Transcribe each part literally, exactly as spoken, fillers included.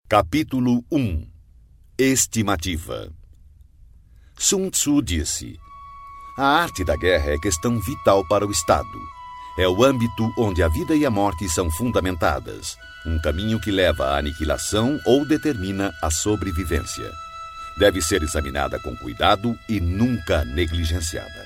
Capítulo um. Estimativa. Sun Tzu disse: a arte da guerra é questão vital para o Estado. É o âmbito onde a vida e a morte são fundamentadas, um caminho que leva à aniquilação ou determina a sobrevivência. Deve ser examinada com cuidado e nunca negligenciada.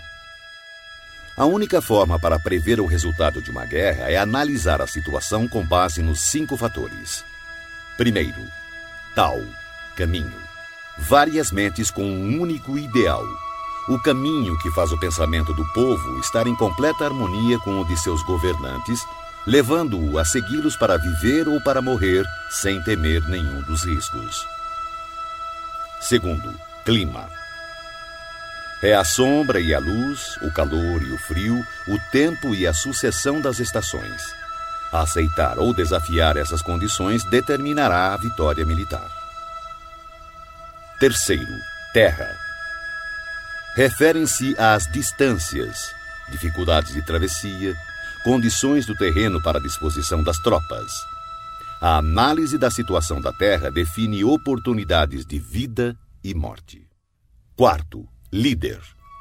A única forma para prever o resultado de uma guerra é analisar a situação com base nos cinco fatores. Primeiro, Tao, caminho. Várias mentes com um único ideal. O caminho que faz o pensamento do povo estar em completa harmonia com o de seus governantes, levando-o a segui-los para viver ou para morrer sem temer nenhum dos riscos. Segundo, clima. É a sombra e a luz, o calor e o frio, o tempo e a sucessão das estações. Aceitar ou desafiar essas condições determinará a vitória militar. Terceiro, terra. Referem-se às distâncias, dificuldades de travessia, condições do terreno para a disposição das tropas. A análise da situação da terra define oportunidades de vida e morte. Quarto, líder.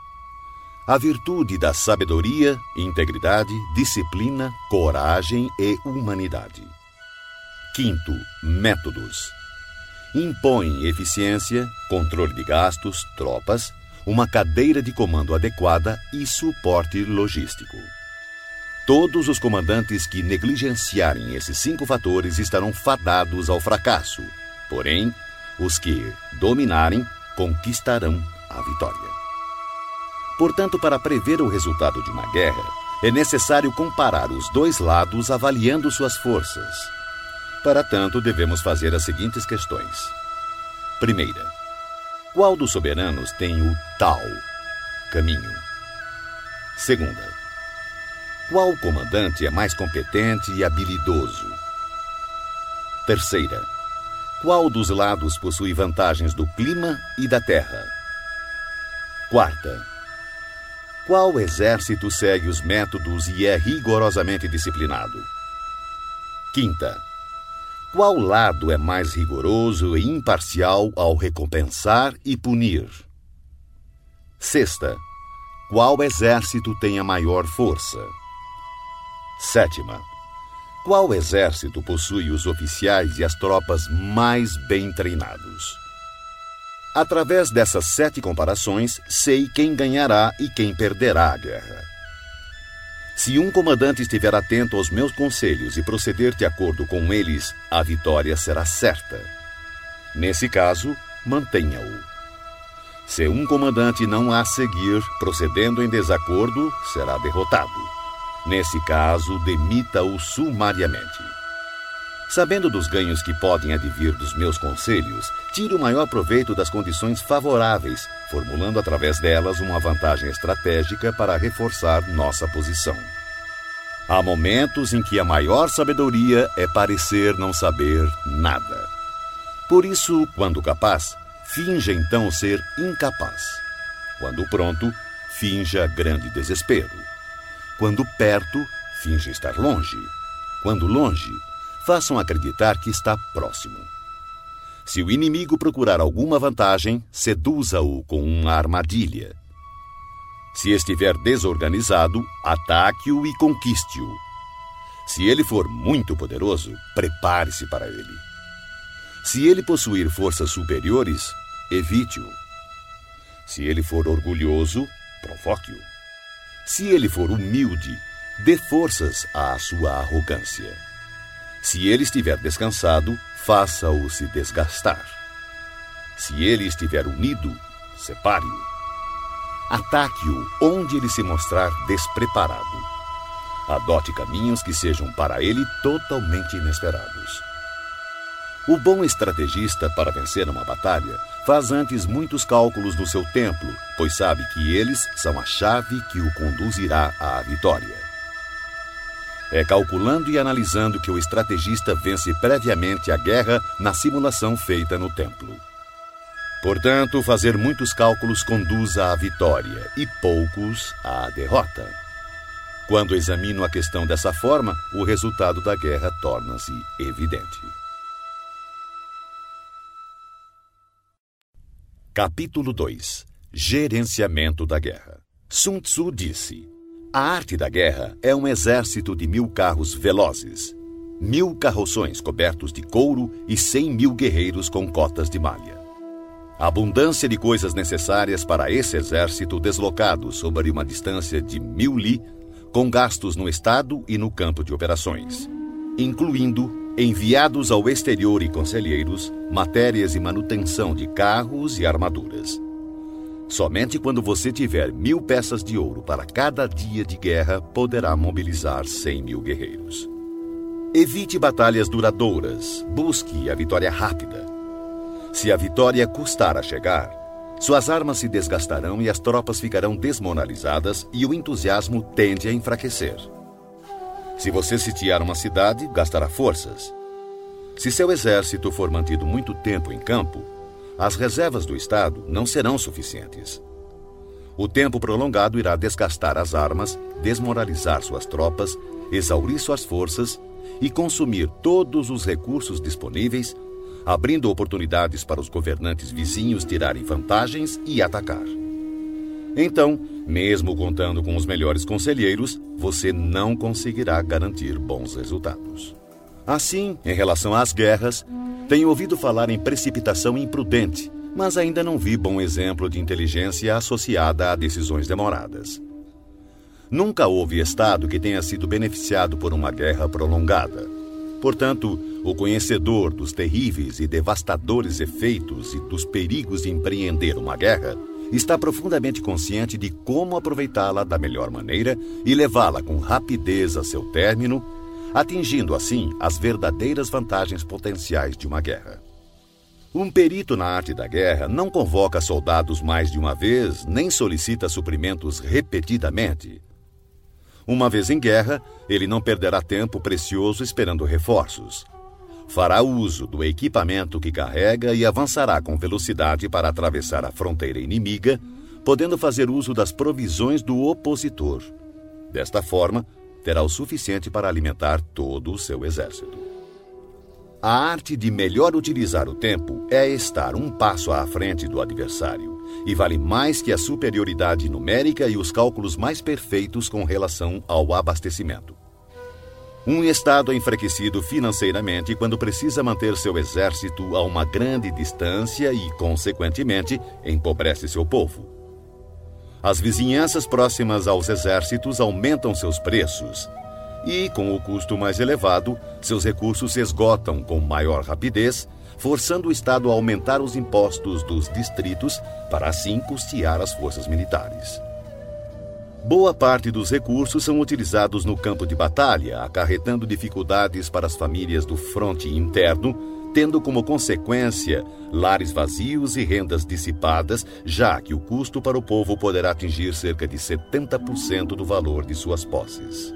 A virtude da sabedoria, integridade, disciplina, coragem e humanidade. Quinto, métodos. Impõe eficiência, controle de gastos, tropas, uma cadeira de comando adequada e suporte logístico. Todos os comandantes que negligenciarem esses cinco fatores estarão fadados ao fracasso. Porém, os que dominarem conquistarão a vitória. Portanto, para prever o resultado de uma guerra, é necessário comparar os dois lados avaliando suas forças. Para tanto, devemos fazer as seguintes questões. Primeira, qual dos soberanos tem o Tao, caminho? Segunda, qual comandante é mais competente e habilidoso? Terceira, qual dos lados possui vantagens do clima e da terra? Quarta, qual exército segue os métodos e é rigorosamente disciplinado? Quinta, qual lado é mais rigoroso e imparcial ao recompensar e punir? Sexta, qual exército tem a maior força? Sétima, qual exército possui os oficiais e as tropas mais bem treinados? Através dessas sete comparações, sei quem ganhará e quem perderá a guerra. Se um comandante estiver atento aos meus conselhos e proceder de acordo com eles, a vitória será certa. Nesse caso, mantenha-o. Se um comandante não a seguir, procedendo em desacordo, será derrotado. Nesse caso, demita-o sumariamente. Sabendo dos ganhos que podem advir dos meus conselhos, tire o maior proveito das condições favoráveis, formulando através delas uma vantagem estratégica para reforçar nossa posição. Há momentos em que a maior sabedoria é parecer não saber nada. Por isso, quando capaz, finja então ser incapaz. Quando pronto, finja grande desespero. Quando perto, finja estar longe. Quando longe, façam acreditar que está próximo. Se o inimigo procurar alguma vantagem, seduza-o com uma armadilha. Se estiver desorganizado, ataque-o e conquiste-o. Se ele for muito poderoso, prepare-se para ele. Se ele possuir forças superiores, evite-o. Se ele for orgulhoso, provoque-o. Se ele for humilde, dê forças à sua arrogância. Se ele estiver descansado, faça-o se desgastar. Se ele estiver unido, separe-o. Ataque-o onde ele se mostrar despreparado. Adote caminhos que sejam para ele totalmente inesperados. O bom estrategista, para vencer uma batalha, faz antes muitos cálculos do seu templo, pois sabe que eles são a chave que o conduzirá à vitória. É calculando e analisando que o estrategista vence previamente a guerra na simulação feita no templo. Portanto, fazer muitos cálculos conduz à vitória e poucos à derrota. Quando examino a questão dessa forma, o resultado da guerra torna-se evidente. Capítulo dois. Gerenciamento da guerra. Sun Tzu disse: a arte da guerra é um exército de mil carros velozes, mil carroções cobertos de couro e cem mil guerreiros com cotas de malha. A abundância de coisas necessárias para esse exército deslocado sobre uma distância de mil li, com gastos no estado e no campo de operações, incluindo enviados ao exterior e conselheiros, matérias e manutenção de carros e armaduras. Somente quando você tiver mil peças de ouro para cada dia de guerra, poderá mobilizar cem mil guerreiros. Evite batalhas duradouras, busque a vitória rápida. Se a vitória custar a chegar, suas armas se desgastarão e as tropas ficarão desmoralizadas e o entusiasmo tende a enfraquecer. Se você sitiar uma cidade, gastará forças. Se seu exército for mantido muito tempo em campo, as reservas do Estado não serão suficientes. O tempo prolongado irá desgastar as armas, desmoralizar suas tropas, exaurir suas forças e consumir todos os recursos disponíveis, abrindo oportunidades para os governantes vizinhos tirarem vantagens e atacar. Então, mesmo contando com os melhores conselheiros, você não conseguirá garantir bons resultados. Assim, em relação às guerras, tenho ouvido falar em precipitação imprudente, mas ainda não vi bom exemplo de inteligência associada a decisões demoradas. Nunca houve Estado que tenha sido beneficiado por uma guerra prolongada. Portanto, o conhecedor dos terríveis e devastadores efeitos e dos perigos de empreender uma guerra está profundamente consciente de como aproveitá-la da melhor maneira e levá-la com rapidez a seu término, atingindo assim as verdadeiras vantagens potenciais de uma guerra. Um perito na arte da guerra não convoca soldados mais de uma vez, nem solicita suprimentos repetidamente. Uma vez em guerra, ele não perderá tempo precioso esperando reforços. Fará uso do equipamento que carrega e avançará com velocidade para atravessar a fronteira inimiga, podendo fazer uso das provisões do opositor. Desta forma, terá o suficiente para alimentar todo o seu exército. A arte de melhor utilizar o tempo é estar um passo à frente do adversário e vale mais que a superioridade numérica e os cálculos mais perfeitos com relação ao abastecimento. Um Estado é enfraquecido financeiramente quando precisa manter seu exército a uma grande distância e, consequentemente, empobrece seu povo. As vizinhanças próximas aos exércitos aumentam seus preços e, com o custo mais elevado, seus recursos se esgotam com maior rapidez, forçando o Estado a aumentar os impostos dos distritos para assim custear as forças militares. Boa parte dos recursos são utilizados no campo de batalha, acarretando dificuldades para as famílias do fronte interno, tendo como consequência lares vazios e rendas dissipadas, já que o custo para o povo poderá atingir cerca de setenta por cento do valor de suas posses.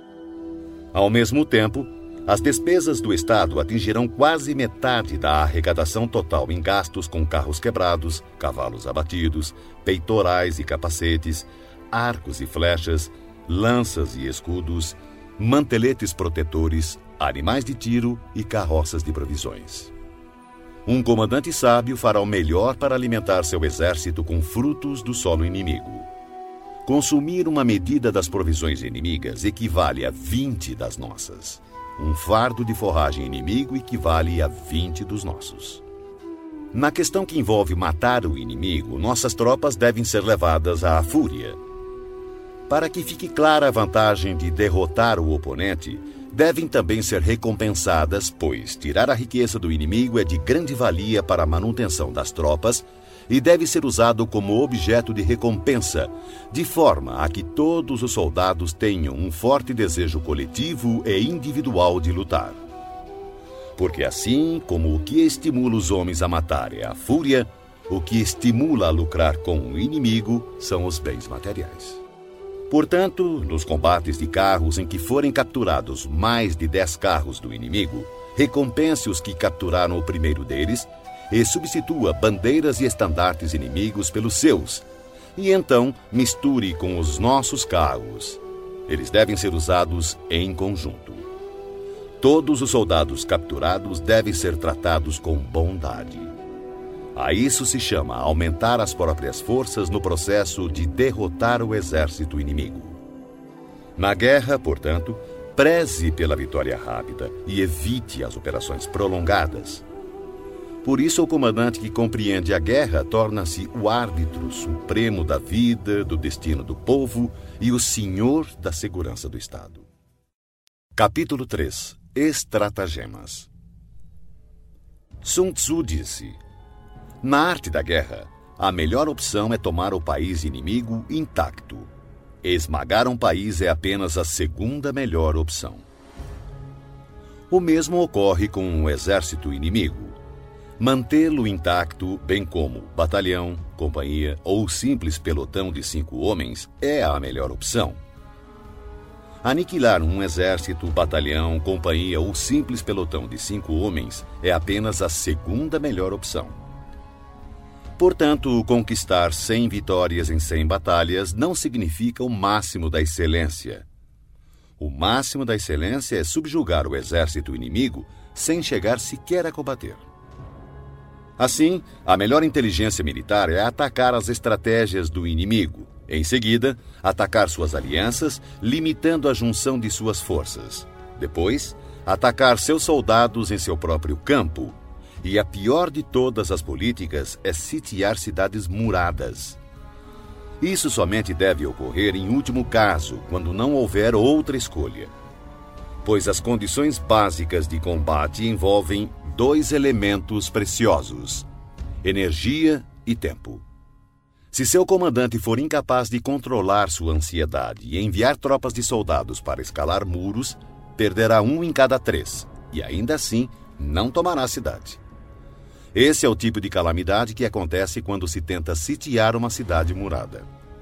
Ao mesmo tempo, as despesas do Estado atingirão quase metade da arrecadação total em gastos com carros quebrados, cavalos abatidos, peitorais e capacetes, arcos e flechas, lanças e escudos, manteletes protetores, animais de tiro e carroças de provisões. Um comandante sábio fará o melhor para alimentar seu exército com frutos do solo inimigo. Consumir uma medida das provisões inimigas equivale a vinte das nossas. Um fardo de forragem inimigo equivale a vinte dos nossos. Na questão que envolve matar o inimigo, nossas tropas devem ser levadas à fúria. Para que fique clara a vantagem de derrotar o oponente, devem também ser recompensadas, pois tirar a riqueza do inimigo é de grande valia para a manutenção das tropas e deve ser usado como objeto de recompensa, de forma a que todos os soldados tenham um forte desejo coletivo e individual de lutar. Porque assim como o que estimula os homens a matar é a fúria, o que estimula a lucrar com o inimigo são os bens materiais. Portanto, nos combates de carros em que forem capturados mais de dez carros do inimigo, recompense os que capturaram o primeiro deles e substitua bandeiras e estandartes inimigos pelos seus, e então misture com os nossos carros. Eles devem ser usados em conjunto. Todos os soldados capturados devem ser tratados com bondade. A isso se chama aumentar as próprias forças no processo de derrotar o exército inimigo. Na guerra, portanto, preze pela vitória rápida e evite as operações prolongadas. Por isso, o comandante que compreende a guerra torna-se o árbitro supremo da vida, do destino do povo e o senhor da segurança do Estado. Capítulo três. Estratagemas. Sun Tzu disse: na arte da guerra, a melhor opção é tomar o país inimigo intacto. Esmagar um país é apenas a segunda melhor opção. O mesmo ocorre com um exército inimigo. Mantê-lo intacto, bem como batalhão, companhia ou simples pelotão de cinco homens, é a melhor opção. Aniquilar um exército, batalhão, companhia ou simples pelotão de cinco homens é apenas a segunda melhor opção. Portanto, conquistar cem vitórias em cem batalhas não significa o máximo da excelência. O máximo da excelência é subjugar o exército inimigo sem chegar sequer a combater. Assim, a melhor inteligência militar é atacar as estratégias do inimigo. Em seguida, atacar suas alianças, limitando a junção de suas forças. Depois, atacar seus soldados em seu próprio campo. E a pior de todas as políticas é sitiar cidades muradas. Isso somente deve ocorrer em último caso, quando não houver outra escolha. Pois as condições básicas de combate envolvem dois elementos preciosos: energia e tempo. Se seu comandante for incapaz de controlar sua ansiedade e enviar tropas de soldados para escalar muros, perderá um em cada três, e ainda assim não tomará a cidade. Esse é o tipo de calamidade que acontece quando se tenta sitiar uma cidade murada.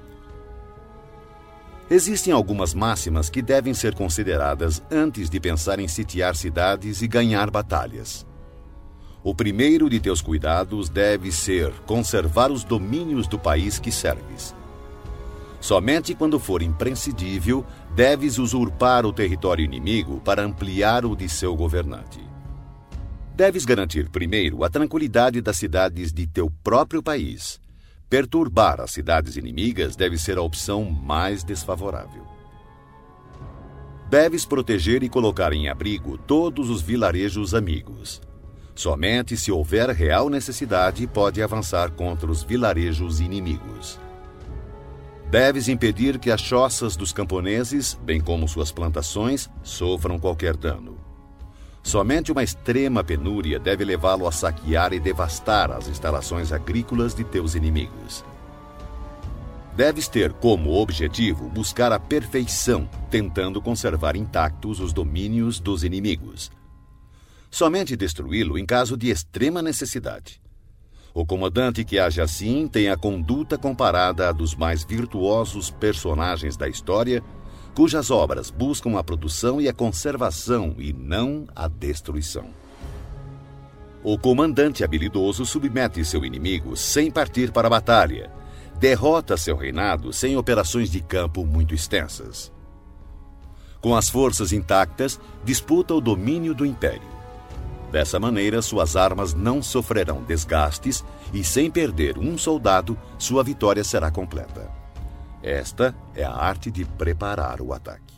Existem algumas máximas que devem ser consideradas antes de pensar em sitiar cidades e ganhar batalhas. O primeiro de teus cuidados deve ser conservar os domínios do país que serves. Somente quando for imprescindível, deves usurpar o território inimigo para ampliar o de seu governante. Deves garantir primeiro a tranquilidade das cidades de teu próprio país. Perturbar as cidades inimigas deve ser a opção mais desfavorável. Deves proteger e colocar em abrigo todos os vilarejos amigos. Somente se houver real necessidade, pode avançar contra os vilarejos inimigos. Deves impedir que as choças dos camponeses, bem como suas plantações, sofram qualquer dano. Somente uma extrema penúria deve levá-lo a saquear e devastar as instalações agrícolas de teus inimigos. Deves ter como objetivo buscar a perfeição, tentando conservar intactos os domínios dos inimigos. Somente destruí-lo em caso de extrema necessidade. O comandante que age assim tem a conduta comparada à dos mais virtuosos personagens da história, cujas obras buscam a produção e a conservação e não a destruição. O comandante habilidoso submete seu inimigo sem partir para a batalha, derrota seu reinado sem operações de campo muito extensas. Com as forças intactas, disputa o domínio do império. Dessa maneira, suas armas não sofrerão desgastes e, sem perder um soldado, sua vitória será completa. Esta é a arte de preparar o ataque.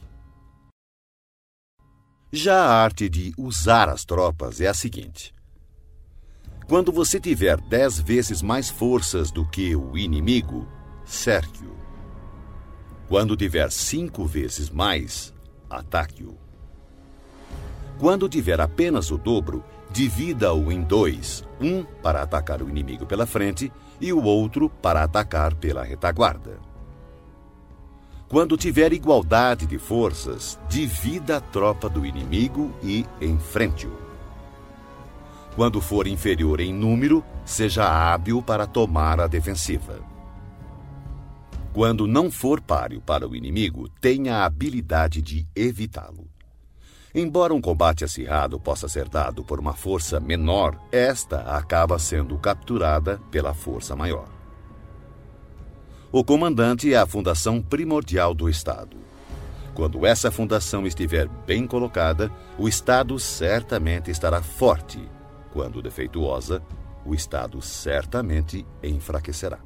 Já a arte de usar as tropas é a seguinte: quando você tiver dez vezes mais forças do que o inimigo, cerque-o. Quando tiver cinco vezes mais, ataque-o. Quando tiver apenas o dobro, divida-o em dois, um para atacar o inimigo pela frente e o outro para atacar pela retaguarda. Quando tiver igualdade de forças, divida a tropa do inimigo e enfrente-o. Quando for inferior em número, seja hábil para tomar a defensiva. Quando não for páreo para o inimigo, tenha a habilidade de evitá-lo. Embora um combate acirrado possa ser dado por uma força menor, esta acaba sendo capturada pela força maior. O comandante é a fundação primordial do Estado. Quando essa fundação estiver bem colocada, o Estado certamente estará forte. Quando defeituosa, o Estado certamente enfraquecerá.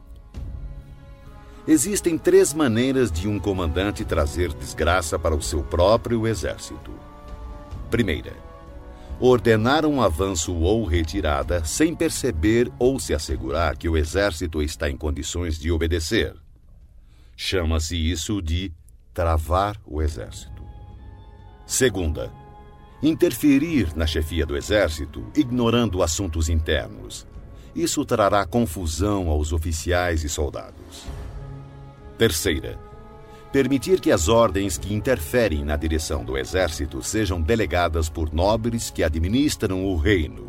Existem três maneiras de um comandante trazer desgraça para o seu próprio exército. Primeira, ordenar um avanço ou retirada sem perceber ou se assegurar que o exército está em condições de obedecer. Chama-se isso de travar o exército. Segunda, interferir na chefia do exército, ignorando assuntos internos. Isso trará confusão aos oficiais e soldados. Terceira, permitir que as ordens que interferem na direção do exército sejam delegadas por nobres que administram o reino.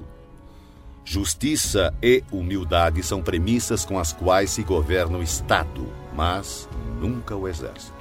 Justiça e humildade são premissas com as quais se governa o Estado, mas nunca o exército.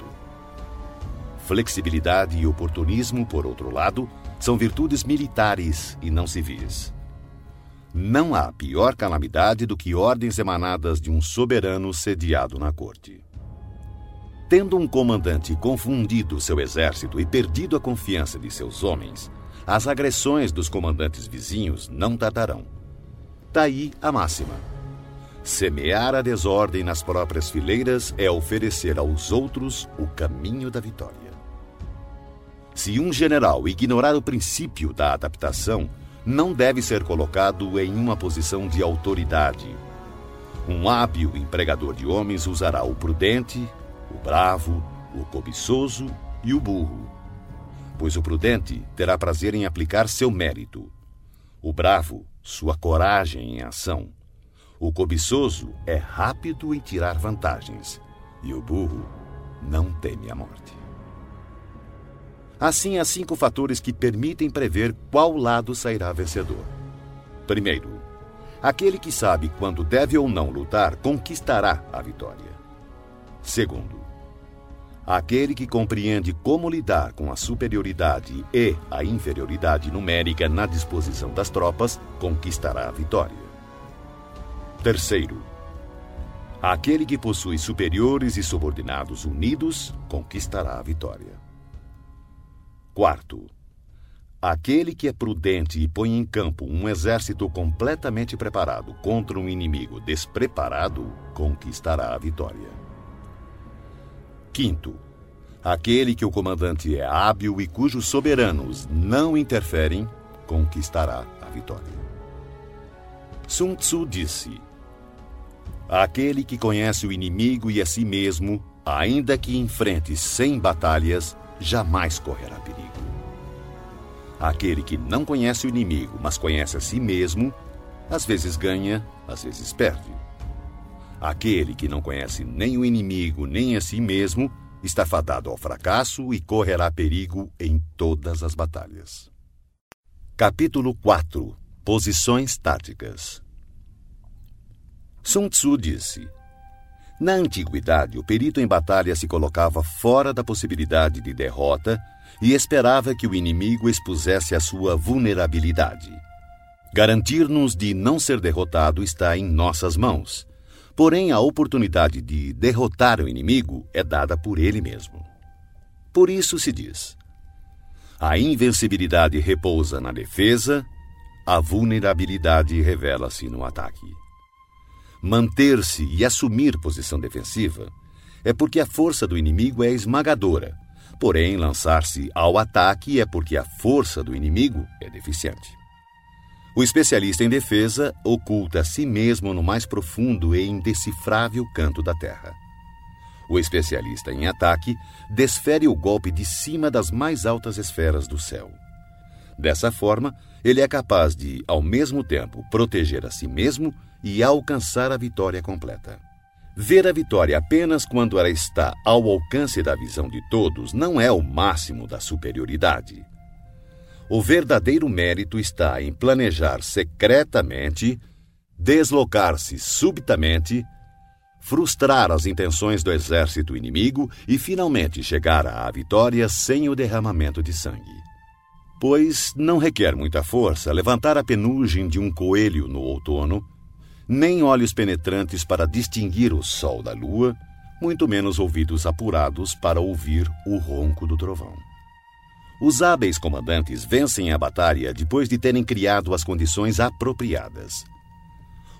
Flexibilidade e oportunismo, por outro lado, são virtudes militares e não civis. Não há pior calamidade do que ordens emanadas de um soberano sediado na corte. Tendo um comandante confundido seu exército e perdido a confiança de seus homens, as agressões dos comandantes vizinhos não tardarão. Daí a máxima: semear a desordem nas próprias fileiras é oferecer aos outros o caminho da vitória. Se um general ignorar o princípio da adaptação, não deve ser colocado em uma posição de autoridade. Um hábil empregador de homens usará o prudente, o bravo, o cobiçoso e o burro. Pois o prudente terá prazer em aplicar seu mérito. O bravo, sua coragem em ação. O cobiçoso é rápido em tirar vantagens. E o burro não teme a morte. Assim, há cinco fatores que permitem prever qual lado sairá vencedor. Primeiro, aquele que sabe quando deve ou não lutar conquistará a vitória. Segundo, aquele que compreende como lidar com a superioridade e a inferioridade numérica na disposição das tropas conquistará a vitória. Terceiro, aquele que possui superiores e subordinados unidos conquistará a vitória. Quarto, aquele que é prudente e põe em campo um exército completamente preparado contra um inimigo despreparado conquistará a vitória. Quinto, aquele que o comandante é hábil e cujos soberanos não interferem, conquistará a vitória. Sun Tzu disse: aquele que conhece o inimigo e a si mesmo, ainda que enfrente cem batalhas, jamais correrá perigo. Aquele que não conhece o inimigo, mas conhece a si mesmo, às vezes ganha, às vezes perde. Aquele que não conhece nem o inimigo, nem a si mesmo, está fadado ao fracasso e correrá perigo em todas as batalhas. Capítulo quatro. Posições táticas. Sun Tzu disse: na antiguidade, o perito em batalha se colocava fora da possibilidade de derrota e esperava que o inimigo expusesse a sua vulnerabilidade. Garantir-nos de não ser derrotado está em nossas mãos. Porém, a oportunidade de derrotar o inimigo é dada por ele mesmo. Por isso se diz: a invencibilidade repousa na defesa, a vulnerabilidade revela-se no ataque. Manter-se e assumir posição defensiva é porque a força do inimigo é esmagadora, porém lançar-se ao ataque é porque a força do inimigo é deficiente. O especialista em defesa oculta a si mesmo no mais profundo e indecifrável canto da terra. O especialista em ataque desfere o golpe de cima das mais altas esferas do céu. Dessa forma, ele é capaz de, ao mesmo tempo, proteger a si mesmo e alcançar a vitória completa. Ver a vitória apenas quando ela está ao alcance da visão de todos não é o máximo da superioridade. O verdadeiro mérito está em planejar secretamente, deslocar-se subitamente, frustrar as intenções do exército inimigo e finalmente chegar à vitória sem o derramamento de sangue. Pois não requer muita força levantar a penugem de um coelho no outono, nem olhos penetrantes para distinguir o sol da lua, muito menos ouvidos apurados para ouvir o ronco do trovão. Os hábeis comandantes vencem a batalha depois de terem criado as condições apropriadas.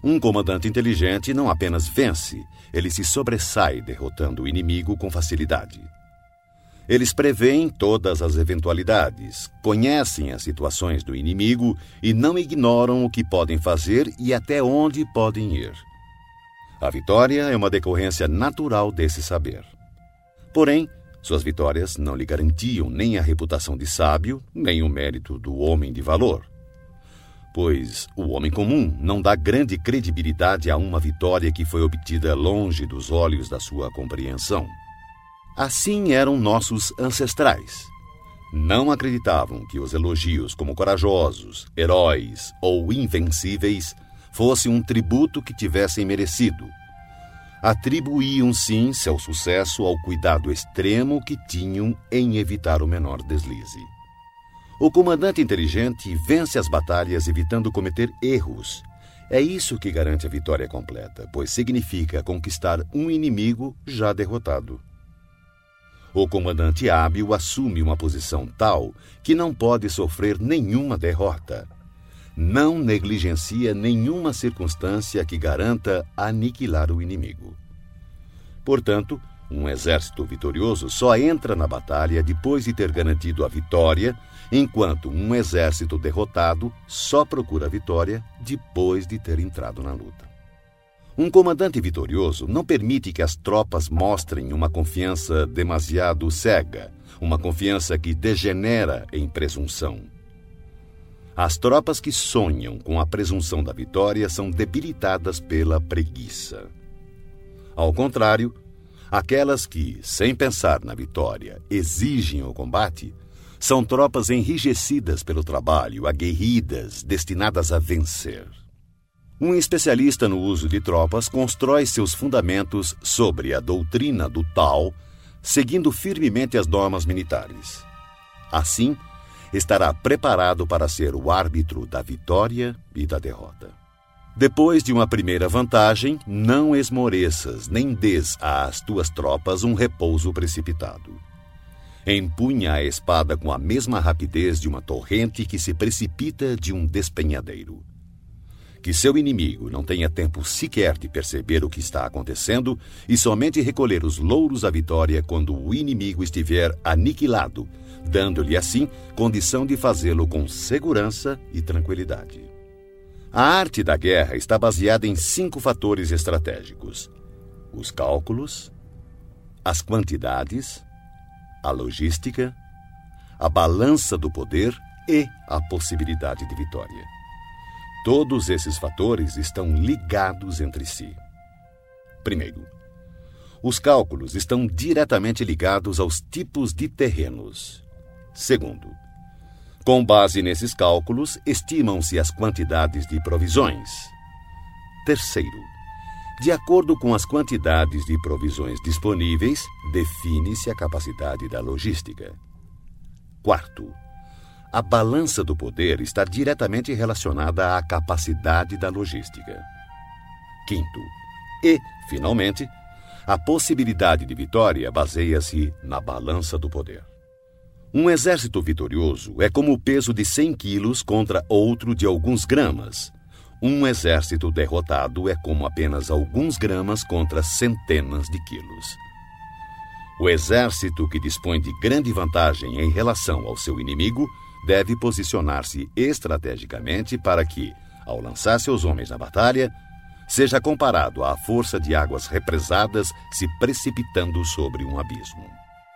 Um comandante inteligente não apenas vence, ele se sobressai derrotando o inimigo com facilidade. Eles preveem todas as eventualidades, conhecem as situações do inimigo e não ignoram o que podem fazer e até onde podem ir. A vitória é uma decorrência natural desse saber. Porém, suas vitórias não lhe garantiam nem a reputação de sábio, nem o mérito do homem de valor. Pois o homem comum não dá grande credibilidade a uma vitória que foi obtida longe dos olhos da sua compreensão. Assim eram nossos ancestrais. Não acreditavam que os elogios como corajosos, heróis ou invencíveis fosse um tributo que tivessem merecido. Atribuíam, sim, seu sucesso ao cuidado extremo que tinham em evitar o menor deslize. O comandante inteligente vence as batalhas evitando cometer erros. É isso que garante a vitória completa, pois significa conquistar um inimigo já derrotado. O comandante hábil assume uma posição tal que não pode sofrer nenhuma derrota. Não negligencia nenhuma circunstância que garanta aniquilar o inimigo. Portanto, um exército vitorioso só entra na batalha depois de ter garantido a vitória, enquanto um exército derrotado só procura a vitória depois de ter entrado na luta. Um comandante vitorioso não permite que as tropas mostrem uma confiança demasiado cega, uma confiança que degenera em presunção. As tropas que sonham com a presunção da vitória são debilitadas pela preguiça. Ao contrário, aquelas que, sem pensar na vitória, exigem o combate, são tropas enrijecidas pelo trabalho, aguerridas, destinadas a vencer. Um especialista no uso de tropas constrói seus fundamentos sobre a doutrina do Tao, seguindo firmemente as normas militares. Assim, estará preparado para ser o árbitro da vitória e da derrota. Depois de uma primeira vantagem, não esmoreças nem dês às tuas tropas um repouso precipitado. Empunha a espada com a mesma rapidez de uma torrente que se precipita de um despenhadeiro. Que seu inimigo não tenha tempo sequer de perceber o que está acontecendo e somente recolher os louros da vitória quando o inimigo estiver aniquilado, dando-lhe assim condição de fazê-lo com segurança e tranquilidade. A arte da guerra está baseada em cinco fatores estratégicos: os cálculos, as quantidades, a logística, a balança do poder e a possibilidade de vitória. Todos esses fatores estão ligados entre si. Primeiro, os cálculos estão diretamente ligados aos tipos de terrenos. Segundo, com base nesses cálculos, estimam-se as quantidades de provisões. Terceiro, de acordo com as quantidades de provisões disponíveis, define-se a capacidade da logística. Quarto, a balança do poder está diretamente relacionada à capacidade da logística. Quinto, e, finalmente, a possibilidade de vitória baseia-se na balança do poder. Um exército vitorioso é como o peso de cem quilos contra outro de alguns gramas. Um exército derrotado é como apenas alguns gramas contra centenas de quilos. O exército que dispõe de grande vantagem em relação ao seu inimigo deve posicionar-se estrategicamente para que, ao lançar seus homens na batalha, seja comparado à força de águas represadas se precipitando sobre um abismo.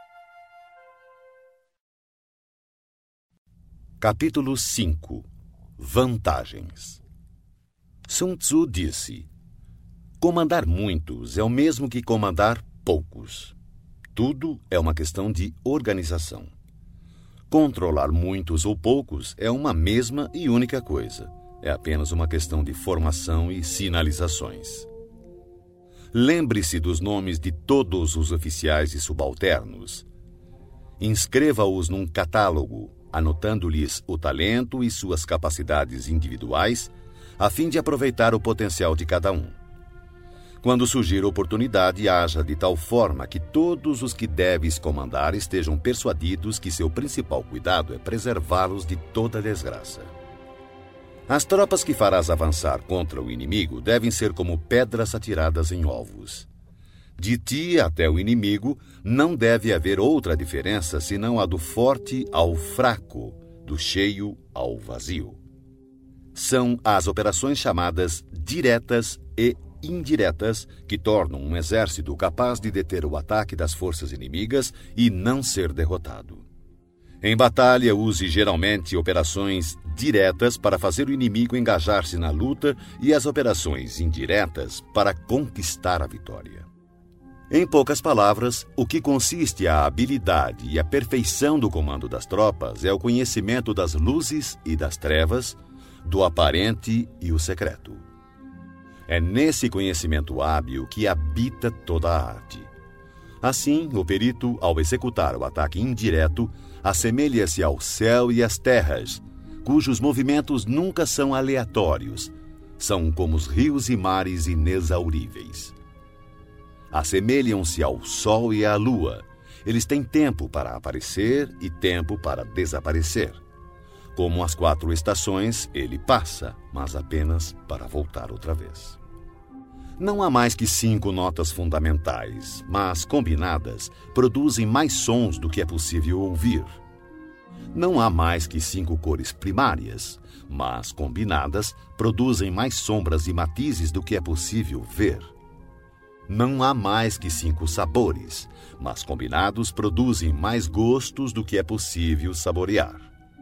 Capítulo cinco. Vantagens. Sun Tzu disse: comandar muitos é o mesmo que comandar poucos. Tudo é uma questão de organização. Controlar muitos ou poucos é uma mesma e única coisa. É apenas uma questão de formação e sinalizações. Lembre-se dos nomes de todos os oficiais e subalternos. Inscreva-os num catálogo, anotando-lhes o talento e suas capacidades individuais, a fim de aproveitar o potencial de cada um. Quando surgir oportunidade, haja de tal forma que todos os que deves comandar estejam persuadidos que seu principal cuidado é preservá-los de toda desgraça. As tropas que farás avançar contra o inimigo devem ser como pedras atiradas em ovos. De ti até o inimigo não deve haver outra diferença senão a do forte ao fraco, do cheio ao vazio. São as operações chamadas diretas e indiretas que tornam um exército capaz de deter o ataque das forças inimigas e não ser derrotado. Em batalha, use geralmente operações diretas para fazer o inimigo engajar-se na luta e as operações indiretas para conquistar a vitória. Em poucas palavras, o que consiste a habilidade e a perfeição do comando das tropas é o conhecimento das luzes e das trevas, do aparente e o secreto. É nesse conhecimento hábil que habita toda a arte. Assim, o perito, ao executar o ataque indireto, assemelha-se ao céu e às terras, cujos movimentos nunca são aleatórios, são como os rios e mares inexauríveis. Assemelham-se ao sol e à lua. Eles têm tempo para aparecer e tempo para desaparecer. Como as quatro estações, ele passa, mas apenas para voltar outra vez. Não há mais que cinco notas fundamentais, mas, combinadas, produzem mais sons do que é possível ouvir. Não há mais que cinco cores primárias, mas, combinadas, produzem mais sombras e matizes do que é possível ver. Não há mais que cinco sabores, mas, combinados, produzem mais gostos do que é possível saborear.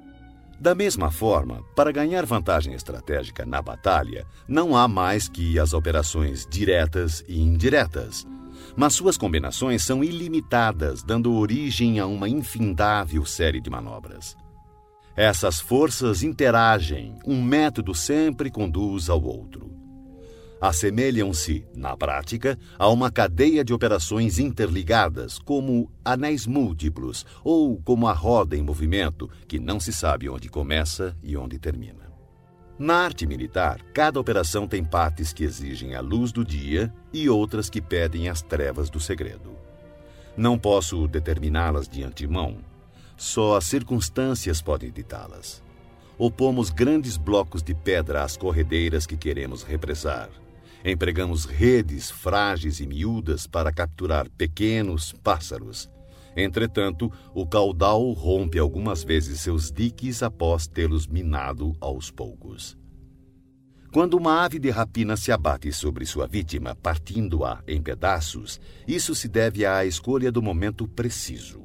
Da mesma forma, para ganhar vantagem estratégica na batalha, não há mais que as operações diretas e indiretas, mas suas combinações são ilimitadas, dando origem a uma infindável série de manobras. Essas forças interagem, um método sempre conduz ao outro. Assemelham-se, na prática, a uma cadeia de operações interligadas, como anéis múltiplos ou como a roda em movimento, que não se sabe onde começa e onde termina. Na arte militar, cada operação tem partes que exigem a luz do dia e outras que pedem as trevas do segredo. Não posso determiná-las de antemão, só as circunstâncias podem ditá-las. Opomos grandes blocos de pedra às corredeiras que queremos represar. Empregamos redes frágeis e miúdas para capturar pequenos pássaros. Entretanto, o caudal rompe algumas vezes seus diques após tê-los minado aos poucos. Quando uma ave de rapina se abate sobre sua vítima, partindo-a em pedaços, isso se deve à escolha do momento preciso.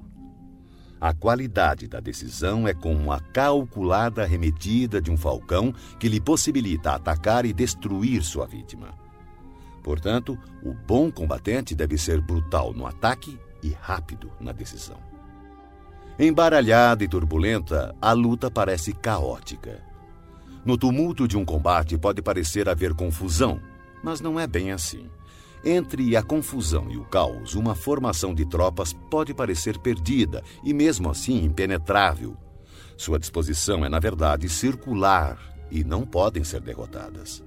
A qualidade da decisão é como a calculada arremetida de um falcão que lhe possibilita atacar e destruir sua vítima. Portanto, o bom combatente deve ser brutal no ataque e rápido na decisão. Embaralhada e turbulenta, a luta parece caótica. No tumulto de um combate pode parecer haver confusão, mas não é bem assim. Entre a confusão e o caos, uma formação de tropas pode parecer perdida e mesmo assim impenetrável. Sua disposição é, na verdade, circular e não podem ser derrotadas.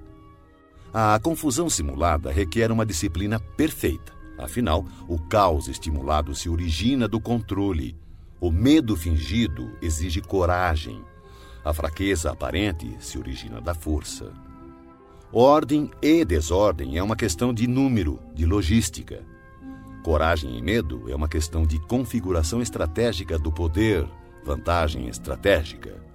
A confusão simulada requer uma disciplina perfeita. Afinal, o caos estimulado se origina do controle. O medo fingido exige coragem. A fraqueza aparente se origina da força. Ordem e desordem é uma questão de número, de logística. Coragem e medo é uma questão de configuração estratégica do poder, vantagem estratégica.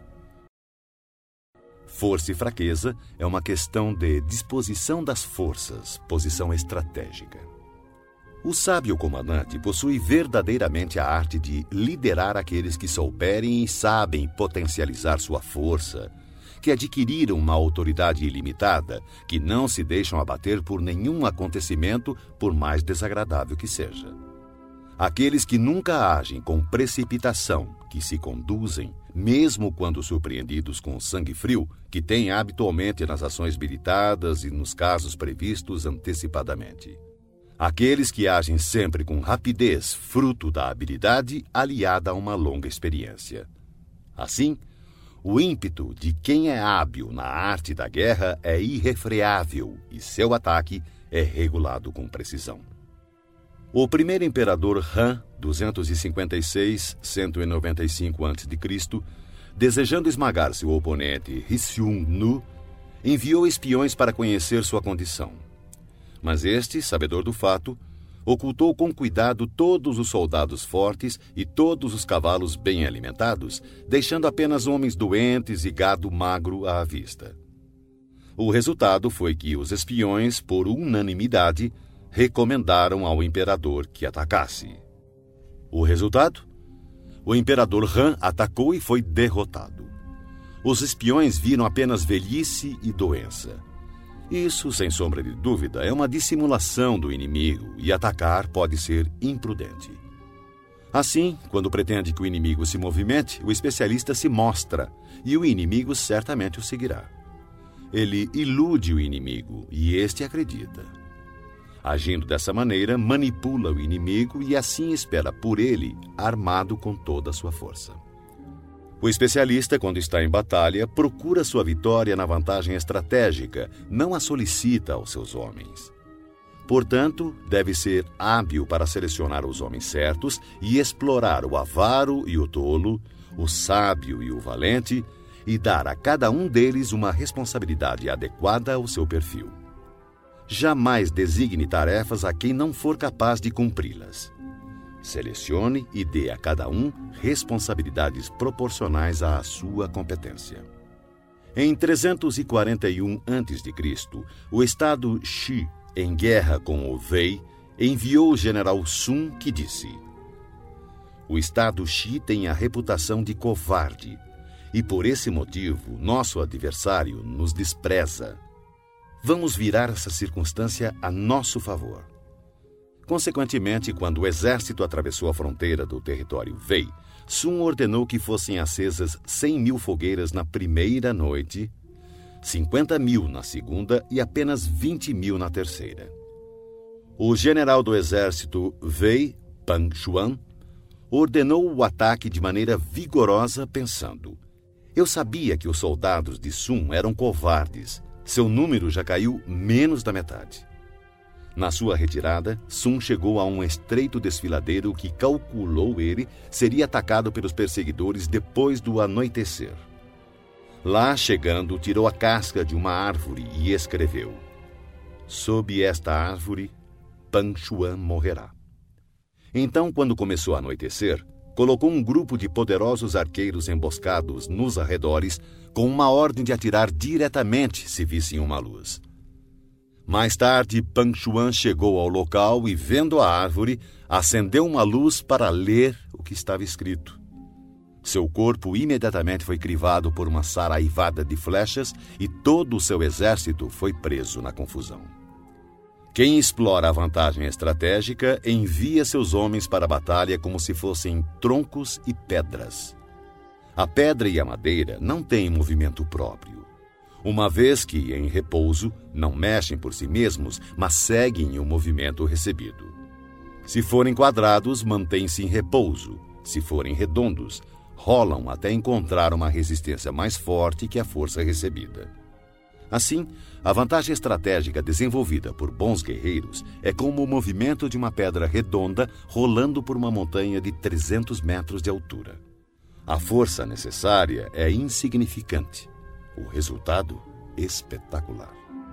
Força e fraqueza é uma questão de disposição das forças, posição estratégica. O sábio comandante possui verdadeiramente a arte de liderar aqueles que souberem e sabem potencializar sua força, que adquiriram uma autoridade ilimitada, que não se deixam abater por nenhum acontecimento, por mais desagradável que seja. Aqueles que nunca agem com precipitação, que se conduzem, mesmo quando surpreendidos com sangue frio, que têm habitualmente nas ações meditadas e nos casos previstos antecipadamente. Aqueles que agem sempre com rapidez, fruto da habilidade aliada a uma longa experiência. Assim, o ímpeto de quem é hábil na arte da guerra é irrefreável e seu ataque é regulado com precisão. O primeiro imperador Han, duzentos e cinquenta e seis a cento e noventa e cinco antes de Cristo, desejando esmagar seu oponente Rissung-nu, enviou espiões para conhecer sua condição. Mas este, sabedor do fato, ocultou com cuidado todos os soldados fortes e todos os cavalos bem alimentados, deixando apenas homens doentes e gado magro à vista. O resultado foi que os espiões, por unanimidade, recomendaram ao imperador que atacasse. O resultado? O imperador Han atacou e foi derrotado. Os espiões viram apenas velhice e doença. Isso, sem sombra de dúvida, é uma dissimulação do inimigo e atacar pode ser imprudente. Assim, quando pretende que o inimigo se movimente, o especialista se mostra e o inimigo certamente o seguirá. Ele ilude o inimigo e este acredita. Agindo dessa maneira, manipula o inimigo e assim espera por ele, armado com toda a sua força. O especialista, quando está em batalha, procura sua vitória na vantagem estratégica, não a solicita aos seus homens. Portanto, deve ser hábil para selecionar os homens certos e explorar o avaro e o tolo, o sábio e o valente, e dar a cada um deles uma responsabilidade adequada ao seu perfil. Jamais designe tarefas a quem não for capaz de cumpri-las. Selecione e dê a cada um responsabilidades proporcionais à sua competência. Em trezentos e quarenta e um antes de Cristo, o estado Xi, em guerra com o Wei, enviou o general Sun, que disse: "O estado Xi tem a reputação de covarde, e por esse motivo nosso adversário nos despreza. Vamos virar essa circunstância a nosso favor." Consequentemente, quando o exército atravessou a fronteira do território Wei, Sun ordenou que fossem acesas cem mil fogueiras na primeira noite, cinquenta mil na segunda e apenas vinte mil na terceira. O general do exército Wei, Pang Xuan, ordenou o ataque de maneira vigorosa, pensando: "Eu sabia que os soldados de Sun eram covardes. Seu número já caiu menos da metade." Na sua retirada, Sun chegou a um estreito desfiladeiro que calculou ele seria atacado pelos perseguidores depois do anoitecer. Lá, chegando, tirou a casca de uma árvore e escreveu: "Sob esta árvore, Pang Xuan morrerá." Então, quando começou a anoitecer, colocou um grupo de poderosos arqueiros emboscados nos arredores com uma ordem de atirar diretamente se vissem uma luz. Mais tarde, Pang Xuan chegou ao local e, vendo a árvore, acendeu uma luz para ler o que estava escrito. Seu corpo imediatamente foi crivado por uma saraivada de flechas e todo o seu exército foi preso na confusão. Quem explora a vantagem estratégica envia seus homens para a batalha como se fossem troncos e pedras. A pedra e a madeira não têm movimento próprio, uma vez que, em repouso, não mexem por si mesmos, mas seguem o movimento recebido. Se forem quadrados, mantêm-se em repouso. Se forem redondos, rolam até encontrar uma resistência mais forte que a força recebida. Assim, a vantagem estratégica desenvolvida por bons guerreiros é como o movimento de uma pedra redonda rolando por uma montanha de trezentos metros de altura. A força necessária é insignificante. O resultado, espetacular.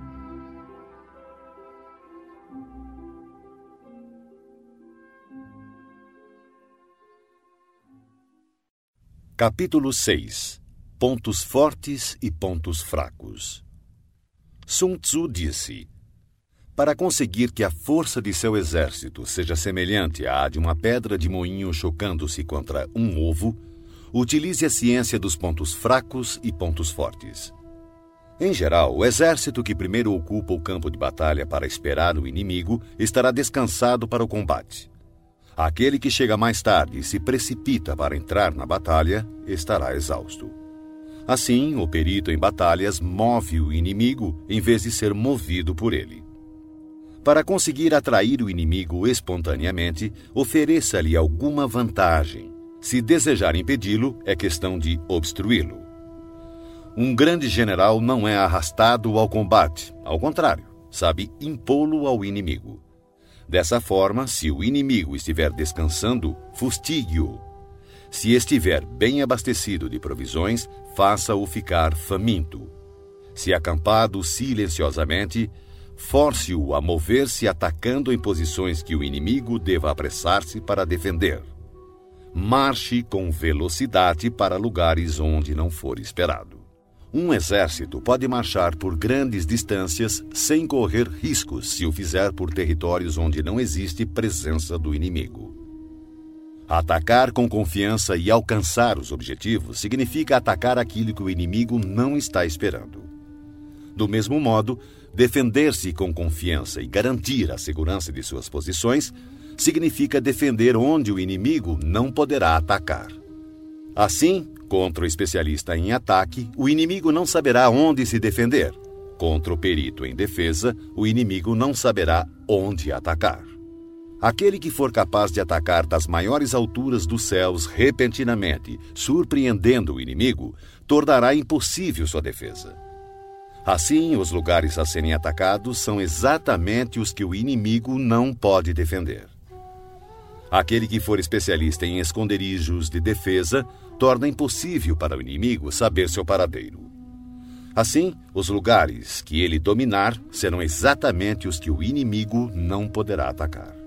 Capítulo seis. Pontos fortes e pontos fracos. Sun Tzu disse: "Para conseguir que a força de seu exército seja semelhante à de uma pedra de moinho chocando-se contra um ovo, utilize a ciência dos pontos fracos e pontos fortes." Em geral, o exército que primeiro ocupa o campo de batalha para esperar o inimigo estará descansado para o combate. Aquele que chega mais tarde e se precipita para entrar na batalha estará exausto. Assim, o perito em batalhas move o inimigo em vez de ser movido por ele. Para conseguir atrair o inimigo espontaneamente, ofereça-lhe alguma vantagem. Se desejar impedi-lo, é questão de obstruí-lo. Um grande general não é arrastado ao combate, ao contrário, sabe impô-lo ao inimigo. Dessa forma, se o inimigo estiver descansando, fustigue-o. Se estiver bem abastecido de provisões, faça-o ficar faminto. Se acampado silenciosamente, force-o a mover-se atacando em posições que o inimigo deva apressar-se para defender. Marche com velocidade para lugares onde não for esperado. Um exército pode marchar por grandes distâncias sem correr riscos se o fizer por territórios onde não existe presença do inimigo. Atacar com confiança e alcançar os objetivos significa atacar aquilo que o inimigo não está esperando. Do mesmo modo, defender-se com confiança e garantir a segurança de suas posições significa defender onde o inimigo não poderá atacar. Assim, contra o especialista em ataque, o inimigo não saberá onde se defender. Contra o perito em defesa, o inimigo não saberá onde atacar. Aquele que for capaz de atacar das maiores alturas dos céus repentinamente, surpreendendo o inimigo, tornará impossível sua defesa. Assim, os lugares a serem atacados são exatamente os que o inimigo não pode defender. Aquele que for especialista em esconderijos de defesa torna impossível para o inimigo saber seu paradeiro. Assim, os lugares que ele dominar serão exatamente os que o inimigo não poderá atacar.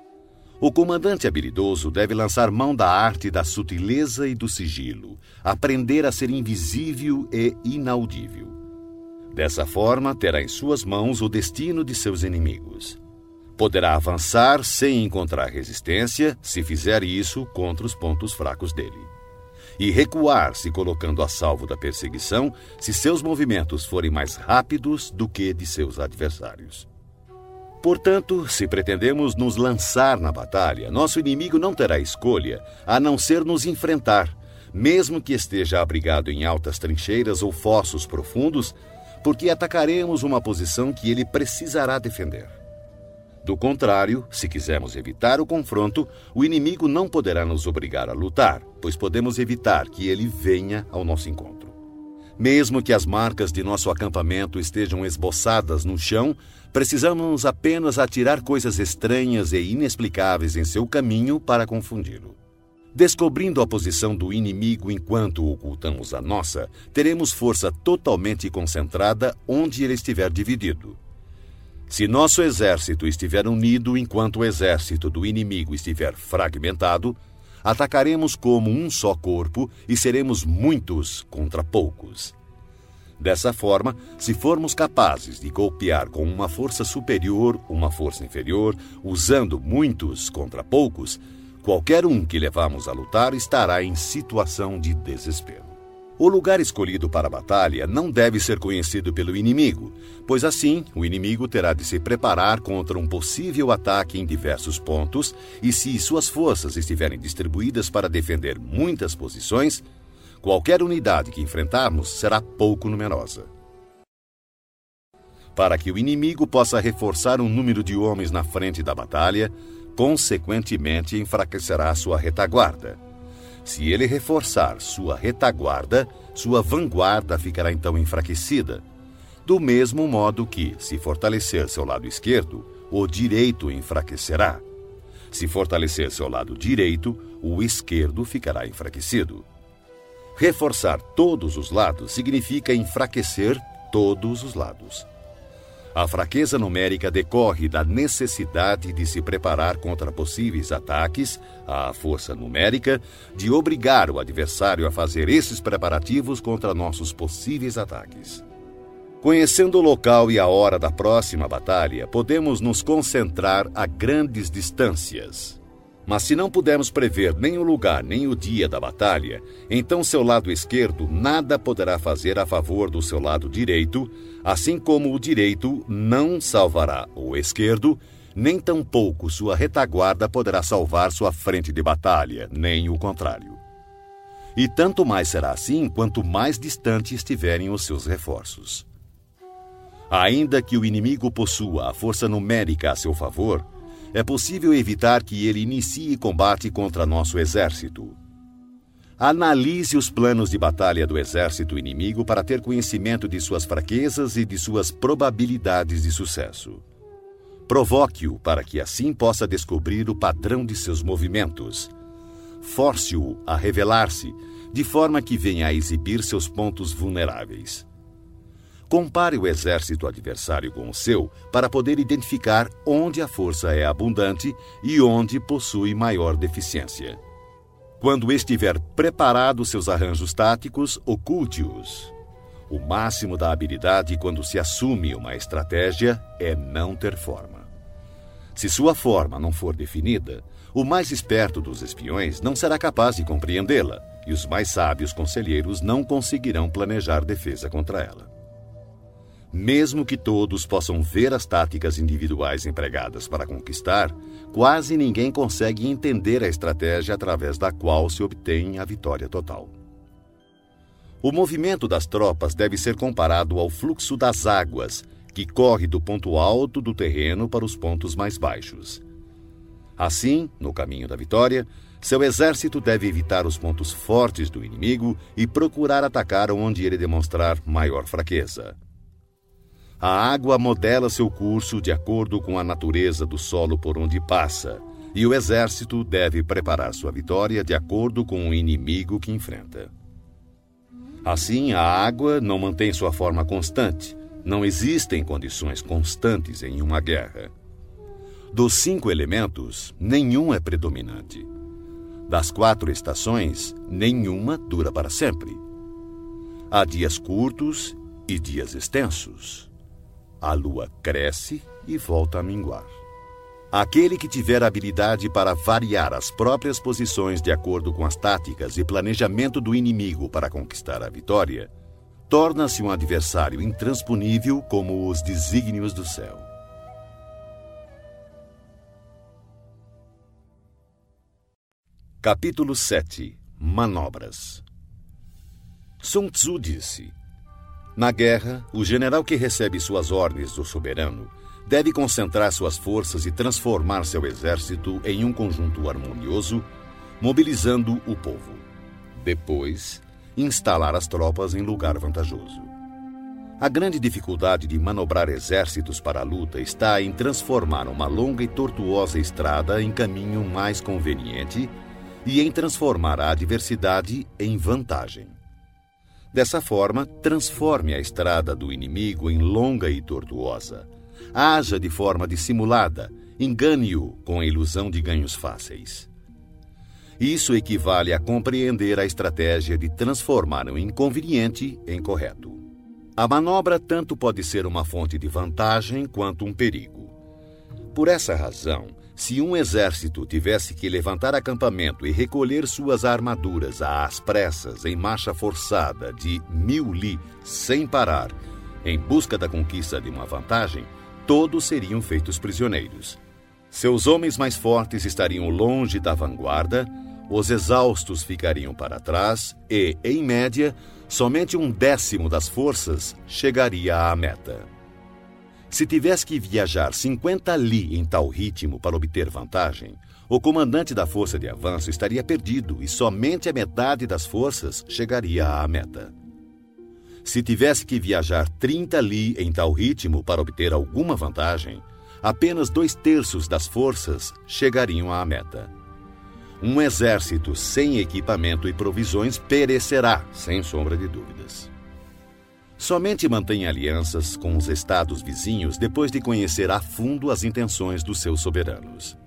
O comandante habilidoso deve lançar mão da arte da sutileza e do sigilo, aprender a ser invisível e inaudível. Dessa forma, terá em suas mãos o destino de seus inimigos. Poderá avançar sem encontrar resistência se fizer isso contra os pontos fracos dele. E recuar se colocando a salvo da perseguição se seus movimentos forem mais rápidos do que de seus adversários. Portanto, se pretendemos nos lançar na batalha, nosso inimigo não terá escolha a não ser nos enfrentar, mesmo que esteja abrigado em altas trincheiras ou fossos profundos, porque atacaremos uma posição que ele precisará defender. Do contrário, se quisermos evitar o confronto, o inimigo não poderá nos obrigar a lutar, pois podemos evitar que ele venha ao nosso encontro. Mesmo que as marcas de nosso acampamento estejam esboçadas no chão, precisamos apenas atirar coisas estranhas e inexplicáveis em seu caminho para confundi-lo. Descobrindo a posição do inimigo enquanto ocultamos a nossa, teremos força totalmente concentrada onde ele estiver dividido. Se nosso exército estiver unido enquanto o exército do inimigo estiver fragmentado, atacaremos como um só corpo e seremos muitos contra poucos. Dessa forma, se formos capazes de golpear com uma força superior, uma força inferior, usando muitos contra poucos, qualquer um que levamos a lutar estará em situação de desespero. O lugar escolhido para a batalha não deve ser conhecido pelo inimigo, pois assim o inimigo terá de se preparar contra um possível ataque em diversos pontos e, se suas forças estiverem distribuídas para defender muitas posições, qualquer unidade que enfrentarmos será pouco numerosa. Para que o inimigo possa reforçar um número de homens na frente da batalha, consequentemente enfraquecerá sua retaguarda. Se ele reforçar sua retaguarda, sua vanguarda ficará então enfraquecida. Do mesmo modo que, se fortalecer seu lado esquerdo, o direito enfraquecerá. Se fortalecer seu lado direito, o esquerdo ficará enfraquecido. Reforçar todos os lados significa enfraquecer todos os lados. A fraqueza numérica decorre da necessidade de se preparar contra possíveis ataques, à força numérica, de obrigar o adversário a fazer esses preparativos contra nossos possíveis ataques. Conhecendo o local e a hora da próxima batalha, podemos nos concentrar a grandes distâncias. Mas se não pudermos prever nem o lugar nem o dia da batalha, então seu lado esquerdo nada poderá fazer a favor do seu lado direito, assim como o direito não salvará o esquerdo, nem tampouco sua retaguarda poderá salvar sua frente de batalha, nem o contrário. E tanto mais será assim quanto mais distante estiverem os seus reforços. Ainda que o inimigo possua a força numérica a seu favor, é possível evitar que ele inicie combate contra nosso exército. Analise os planos de batalha do exército inimigo para ter conhecimento de suas fraquezas e de suas probabilidades de sucesso. Provoque-o para que assim possa descobrir o padrão de seus movimentos. Force-o a revelar-se, de forma que venha a exibir seus pontos vulneráveis. Compare o exército adversário com o seu para poder identificar onde a força é abundante e onde possui maior deficiência. Quando estiver preparado seus arranjos táticos, oculte-os. O máximo da habilidade quando se assume uma estratégia é não ter forma. Se sua forma não for definida, o mais esperto dos espiões não será capaz de compreendê-la e os mais sábios conselheiros não conseguirão planejar defesa contra ela. Mesmo que todos possam ver as táticas individuais empregadas para conquistar, quase ninguém consegue entender a estratégia através da qual se obtém a vitória total. O movimento das tropas deve ser comparado ao fluxo das águas, que corre do ponto alto do terreno para os pontos mais baixos. Assim, no caminho da vitória, seu exército deve evitar os pontos fortes do inimigo e procurar atacar onde ele demonstrar maior fraqueza. A água modela seu curso de acordo com a natureza do solo por onde passa, e o exército deve preparar sua vitória de acordo com o inimigo que enfrenta. Assim, a água não mantém sua forma constante. Não existem condições constantes em uma guerra. Dos cinco elementos, nenhum é predominante. Das quatro estações, nenhuma dura para sempre. Há dias curtos e dias extensos. A lua cresce e volta a minguar. Aquele que tiver habilidade para variar as próprias posições de acordo com as táticas e planejamento do inimigo para conquistar a vitória, torna-se um adversário intransponível como os desígnios do céu. Capítulo sete. Manobras. Sun Tzu disse: na guerra, o general que recebe suas ordens do soberano deve concentrar suas forças e transformar seu exército em um conjunto harmonioso, mobilizando o povo. Depois, instalar as tropas em lugar vantajoso. A grande dificuldade de manobrar exércitos para a luta está em transformar uma longa e tortuosa estrada em caminho mais conveniente e em transformar a adversidade em vantagem. Dessa forma, transforme a estrada do inimigo em longa e tortuosa. Haja de forma dissimulada, engane-o com a ilusão de ganhos fáceis. Isso equivale a compreender a estratégia de transformar o inconveniente em correto. A manobra tanto pode ser uma fonte de vantagem quanto um perigo. Por essa razão, se um exército tivesse que levantar acampamento e recolher suas armaduras às pressas em marcha forçada de mil li sem parar, em busca da conquista de uma vantagem, todos seriam feitos prisioneiros. Seus homens mais fortes estariam longe da vanguarda, os exaustos ficariam para trás e, em média, somente um décimo das forças chegaria à meta. Se tivesse que viajar cinquenta li em tal ritmo para obter vantagem, o comandante da força de avanço estaria perdido e somente a metade das forças chegaria à meta. Se tivesse que viajar trinta li em tal ritmo para obter alguma vantagem, apenas dois terços das forças chegariam à meta. Um exército sem equipamento e provisões perecerá, sem sombra de dúvidas. Somente mantém alianças com os estados vizinhos depois de conhecer a fundo as intenções dos seus soberanos.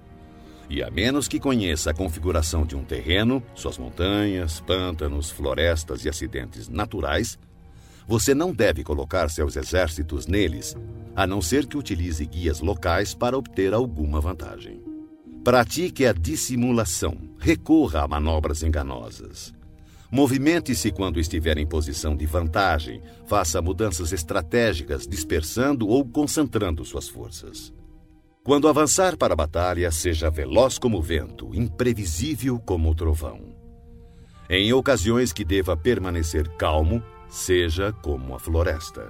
E a menos que conheça a configuração de um terreno, suas montanhas, pântanos, florestas e acidentes naturais, você não deve colocar seus exércitos neles, a não ser que utilize guias locais para obter alguma vantagem. Pratique a dissimulação, recorra a manobras enganosas. Movimente-se quando estiver em posição de vantagem, faça mudanças estratégicas, dispersando ou concentrando suas forças. Quando avançar para a batalha, seja veloz como o vento, imprevisível como o trovão. Em ocasiões que deva permanecer calmo, seja como a floresta.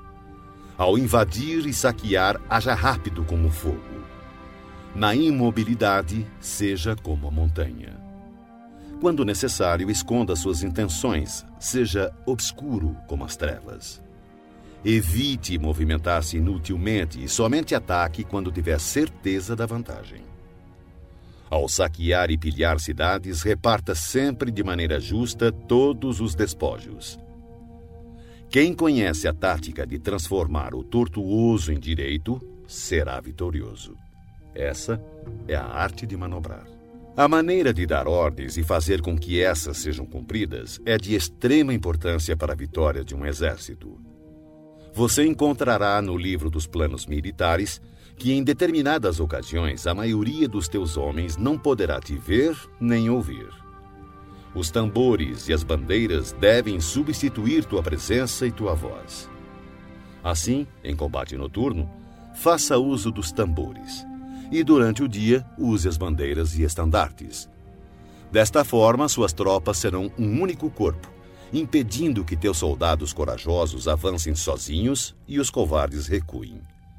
Ao invadir e saquear, haja rápido como o fogo. Na imobilidade, seja como a montanha. Quando necessário, esconda suas intenções, seja obscuro como as trevas. Evite movimentar-se inutilmente e somente ataque quando tiver certeza da vantagem. Ao saquear e pilhar cidades, reparta sempre de maneira justa todos os despojos. Quem conhece a tática de transformar o tortuoso em direito, será vitorioso. Essa é a arte de manobrar. A maneira de dar ordens e fazer com que essas sejam cumpridas é de extrema importância para a vitória de um exército. Você encontrará no livro dos planos militares que em determinadas ocasiões a maioria dos teus homens não poderá te ver nem ouvir. Os tambores e as bandeiras devem substituir tua presença e tua voz. Assim, em combate noturno, faça uso dos tambores, e durante o dia use as bandeiras e estandartes. Desta forma, suas tropas serão um único corpo, impedindo que teus soldados corajosos avancem sozinhos e os covardes recuem.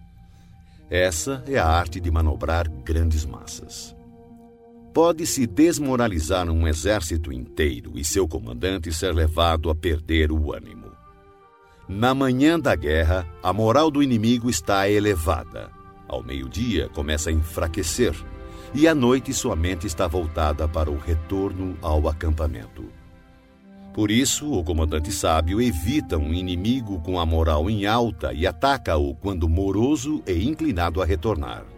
Essa é a arte de manobrar grandes massas. Pode-se desmoralizar um exército inteiro e seu comandante ser levado a perder o ânimo. Na manhã da guerra, a moral do inimigo está elevada. Ao meio-dia, começa a enfraquecer, e à noite sua mente está voltada para o retorno ao acampamento. Por isso, o comandante sábio evita um inimigo com a moral em alta e ataca-o quando moroso e inclinado a retornar.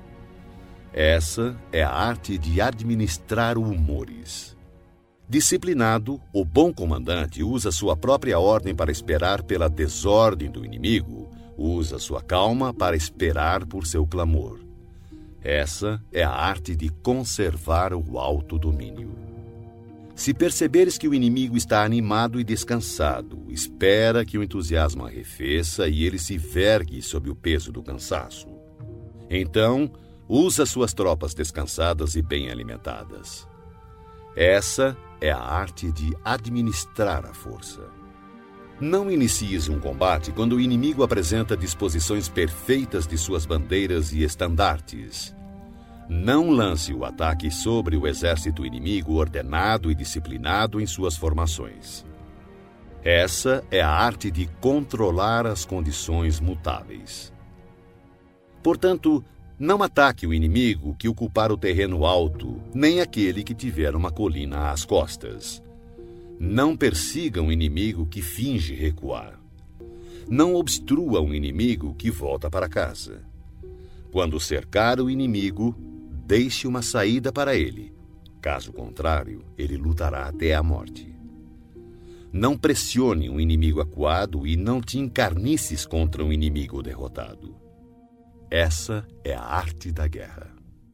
Essa é a arte de administrar humores. Disciplinado, o bom comandante usa sua própria ordem para esperar pela desordem do inimigo, usa sua calma para esperar por seu clamor. Essa é a arte de conservar o autodomínio. Se perceberes que o inimigo está animado e descansado, espera que o entusiasmo arrefeça e ele se vergue sob o peso do cansaço. Então, usa suas tropas descansadas e bem alimentadas. Essa é a arte de administrar a força. Não inicies um combate quando o inimigo apresenta disposições perfeitas de suas bandeiras e estandartes. Não lance o ataque sobre o exército inimigo ordenado e disciplinado em suas formações. Essa é a arte de controlar as condições mutáveis. Portanto, não ataque o inimigo que ocupar o terreno alto, nem aquele que tiver uma colina às costas. Não persiga um inimigo que finge recuar. Não obstrua um inimigo que volta para casa. Quando cercar o inimigo, deixe uma saída para ele. Caso contrário, ele lutará até a morte. Não pressione um inimigo acuado e não te encarnices contra um inimigo derrotado. Essa é a arte da guerra.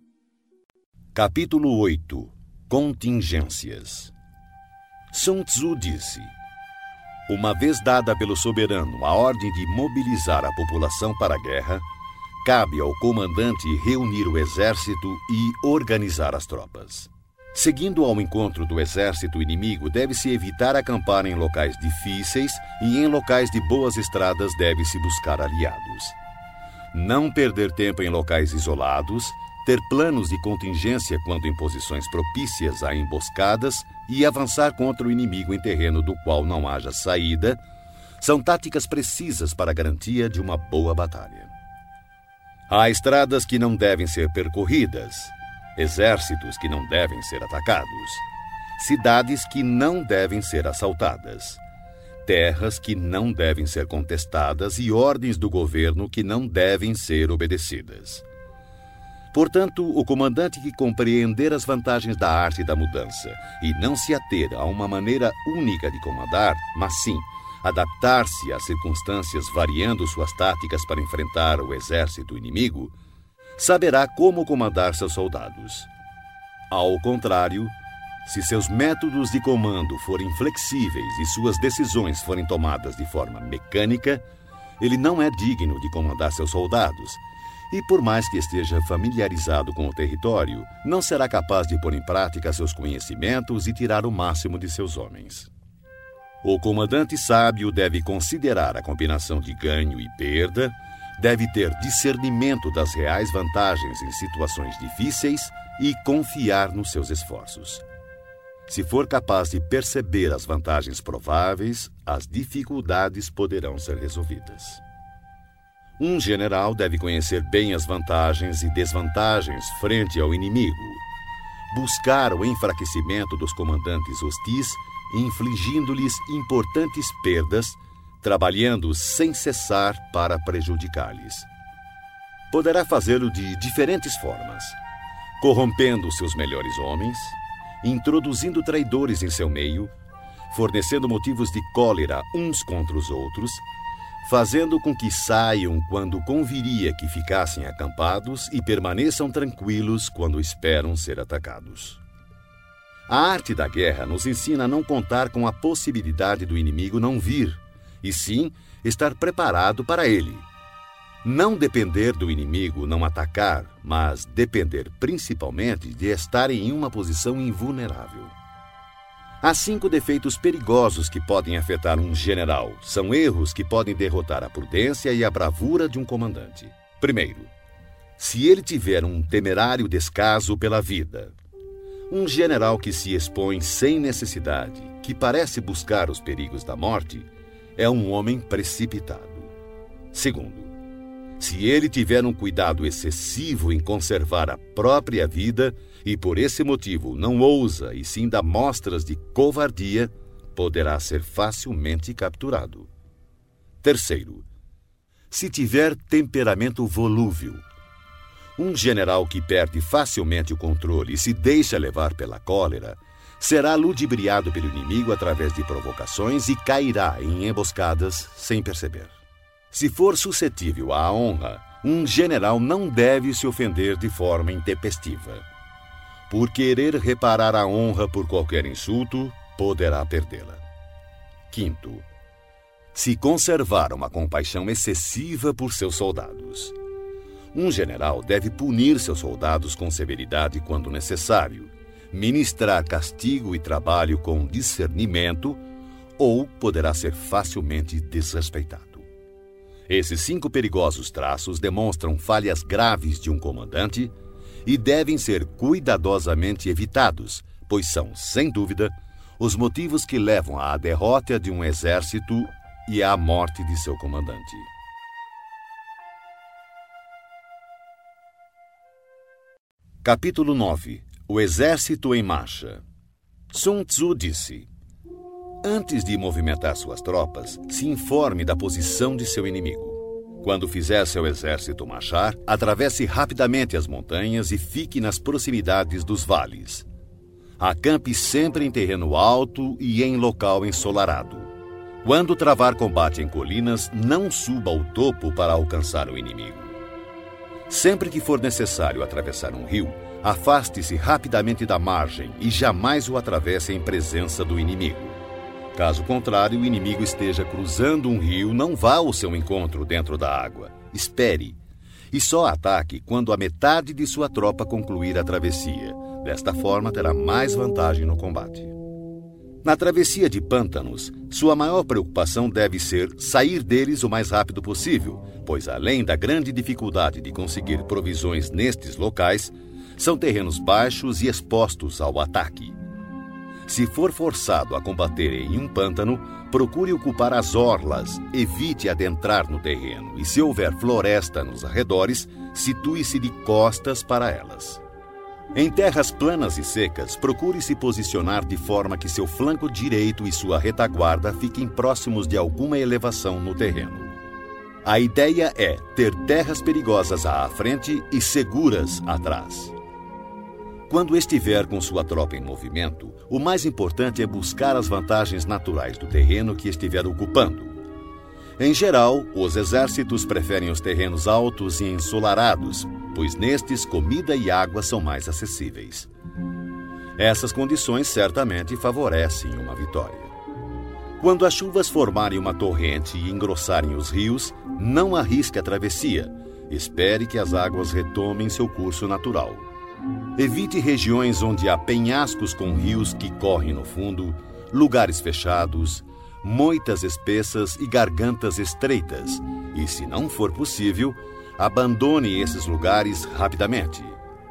Capítulo oito. Contingências. Sun Tzu disse: uma vez dada pelo soberano a ordem de mobilizar a população para a guerra, cabe ao comandante reunir o exército e organizar as tropas. Seguindo ao encontro do exército inimigo, deve-se evitar acampar em locais difíceis e em locais de boas estradas deve-se buscar aliados. Não perder tempo em locais isolados, ter planos de contingência quando em posições propícias a emboscadas e avançar contra o inimigo em terreno do qual não haja saída, são táticas precisas para a garantia de uma boa batalha. Há estradas que não devem ser percorridas, exércitos que não devem ser atacados, cidades que não devem ser assaltadas, terras que não devem ser contestadas e ordens do governo que não devem ser obedecidas. Portanto, o comandante que compreender as vantagens da arte da mudança e não se ater a uma maneira única de comandar, mas sim adaptar-se às circunstâncias variando suas táticas para enfrentar o exército inimigo, saberá como comandar seus soldados. Ao contrário, se seus métodos de comando forem flexíveis e suas decisões forem tomadas de forma mecânica, ele não é digno de comandar seus soldados, e por mais que esteja familiarizado com o território, não será capaz de pôr em prática seus conhecimentos e tirar o máximo de seus homens. O comandante sábio deve considerar a combinação de ganho e perda, deve ter discernimento das reais vantagens em situações difíceis e confiar nos seus esforços. Se for capaz de perceber as vantagens prováveis, as dificuldades poderão ser resolvidas. Um general deve conhecer bem as vantagens e desvantagens frente ao inimigo, buscar o enfraquecimento dos comandantes hostis, infligindo-lhes importantes perdas, trabalhando sem cessar para prejudicar-lhes. Poderá fazê-lo de diferentes formas: corrompendo seus melhores homens, introduzindo traidores em seu meio, fornecendo motivos de cólera uns contra os outros, fazendo com que saiam quando conviria que ficassem acampados e permaneçam tranquilos quando esperam ser atacados. A arte da guerra nos ensina a não contar com a possibilidade do inimigo não vir, e sim estar preparado para ele. Não depender do inimigo não atacar, mas depender principalmente de estar em uma posição invulnerável. Há cinco defeitos perigosos que podem afetar um general. São erros que podem derrotar a prudência e a bravura de um comandante. Primeiro, se ele tiver um temerário descaso pela vida. Um general que se expõe sem necessidade, que parece buscar os perigos da morte, é um homem precipitado. Segundo, se ele tiver um cuidado excessivo em conservar a própria vida e por esse motivo não ousa e sim dá mostras de covardia, poderá ser facilmente capturado. Terceiro, se tiver temperamento volúvel. Um general que perde facilmente o controle e se deixa levar pela cólera será ludibriado pelo inimigo através de provocações e cairá em emboscadas sem perceber. Se for suscetível à honra, um general não deve se ofender de forma intempestiva. Por querer reparar a honra por qualquer insulto, poderá perdê-la. Quinto, se conservar uma compaixão excessiva por seus soldados. Um general deve punir seus soldados com severidade quando necessário, ministrar castigo e trabalho com discernimento, ou poderá ser facilmente desrespeitado. Esses cinco perigosos traços demonstram falhas graves de um comandante e devem ser cuidadosamente evitados, pois são, sem dúvida, os motivos que levam à derrota de um exército e à morte de seu comandante. Capítulo nove. O Exército em Marcha. Sun Tzu disse: antes de movimentar suas tropas, se informe da posição de seu inimigo. Quando fizer seu exército marchar, atravesse rapidamente as montanhas e fique nas proximidades dos vales. Acampe sempre em terreno alto e em local ensolarado. Quando travar combate em colinas, não suba ao topo para alcançar o inimigo. Sempre que for necessário atravessar um rio, afaste-se rapidamente da margem e jamais o atravesse em presença do inimigo. Caso contrário, o inimigo esteja cruzando um rio, não vá ao seu encontro dentro da água. Espere. E só ataque quando a metade de sua tropa concluir a travessia. Desta forma, terá mais vantagem no combate. Na travessia de pântanos, sua maior preocupação deve ser sair deles o mais rápido possível, pois além da grande dificuldade de conseguir provisões nestes locais, são terrenos baixos e expostos ao ataque. Se for forçado a combater em um pântano, procure ocupar as orlas, evite adentrar no terreno e, se houver floresta nos arredores, situe-se de costas para elas. Em terras planas e secas, procure se posicionar de forma que seu flanco direito e sua retaguarda fiquem próximos de alguma elevação no terreno. A ideia é ter terras perigosas à frente e seguras atrás. Quando estiver com sua tropa em movimento, o mais importante é buscar as vantagens naturais do terreno que estiver ocupando. Em geral, os exércitos preferem os terrenos altos e ensolarados, pois nestes comida e água são mais acessíveis. Essas condições certamente favorecem uma vitória. Quando as chuvas formarem uma torrente e engrossarem os rios, não arrisque a travessia. Espere que as águas retomem seu curso natural. Evite regiões onde há penhascos com rios que correm no fundo, lugares fechados, moitas espessas e gargantas estreitas. E, se não for possível, abandone esses lugares rapidamente.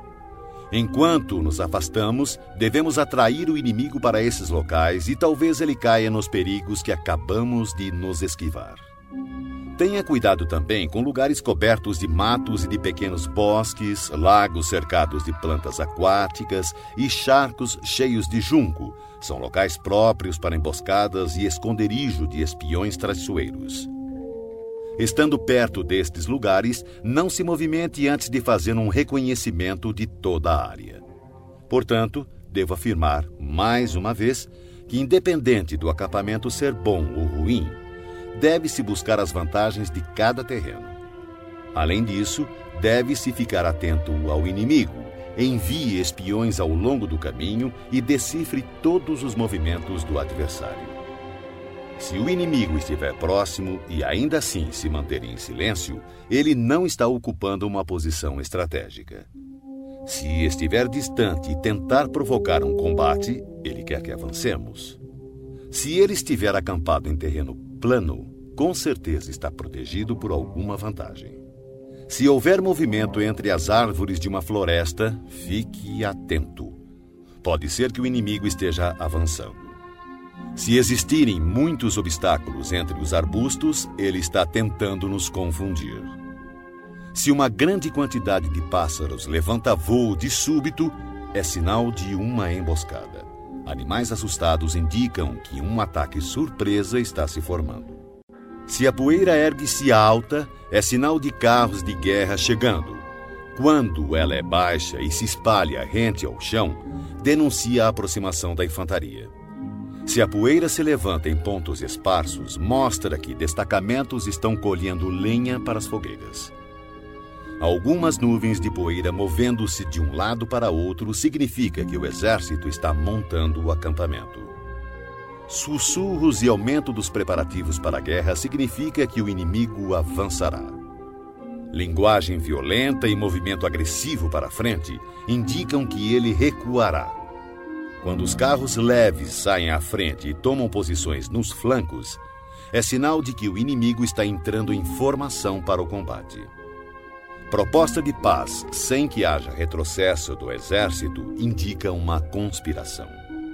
Enquanto nos afastamos, devemos atrair o inimigo para esses locais e talvez ele caia nos perigos que acabamos de nos esquivar. Tenha cuidado também com lugares cobertos de matos e de pequenos bosques, lagos cercados de plantas aquáticas e charcos cheios de junco. São locais próprios para emboscadas e esconderijo de espiões traiçoeiros. Estando perto destes lugares, não se movimente antes de fazer um reconhecimento de toda a área. Portanto, devo afirmar, mais uma vez, que independente do acampamento ser bom ou ruim, deve-se buscar as vantagens de cada terreno. Além disso, deve-se ficar atento ao inimigo, envie espiões ao longo do caminho e decifre todos os movimentos do adversário. Se o inimigo estiver próximo e ainda assim se manter em silêncio, ele não está ocupando uma posição estratégica. Se estiver distante e tentar provocar um combate, ele quer que avancemos. Se ele estiver acampado em terreno plano, com certeza está protegido por alguma vantagem. Se houver movimento entre as árvores de uma floresta, fique atento. Pode ser que o inimigo esteja avançando. Se existirem muitos obstáculos entre os arbustos, ele está tentando nos confundir. Se uma grande quantidade de pássaros levanta voo de súbito, é sinal de uma emboscada. Animais assustados indicam que um ataque surpresa está se formando. Se a poeira ergue-se alta, é sinal de carros de guerra chegando. Quando ela é baixa e se espalha rente ao chão, denuncia a aproximação da infantaria. Se a poeira se levanta em pontos esparsos, mostra que destacamentos estão colhendo lenha para as fogueiras. Algumas nuvens de poeira movendo-se de um lado para outro significa que o exército está montando o acampamento. Sussurros e aumento dos preparativos para a guerra significa que o inimigo avançará. Linguagem violenta e movimento agressivo para a frente indicam que ele recuará. Quando os carros leves saem à frente e tomam posições nos flancos, é sinal de que o inimigo está entrando em formação para o combate. Proposta de paz sem que haja retrocesso do exército indica uma conspiração.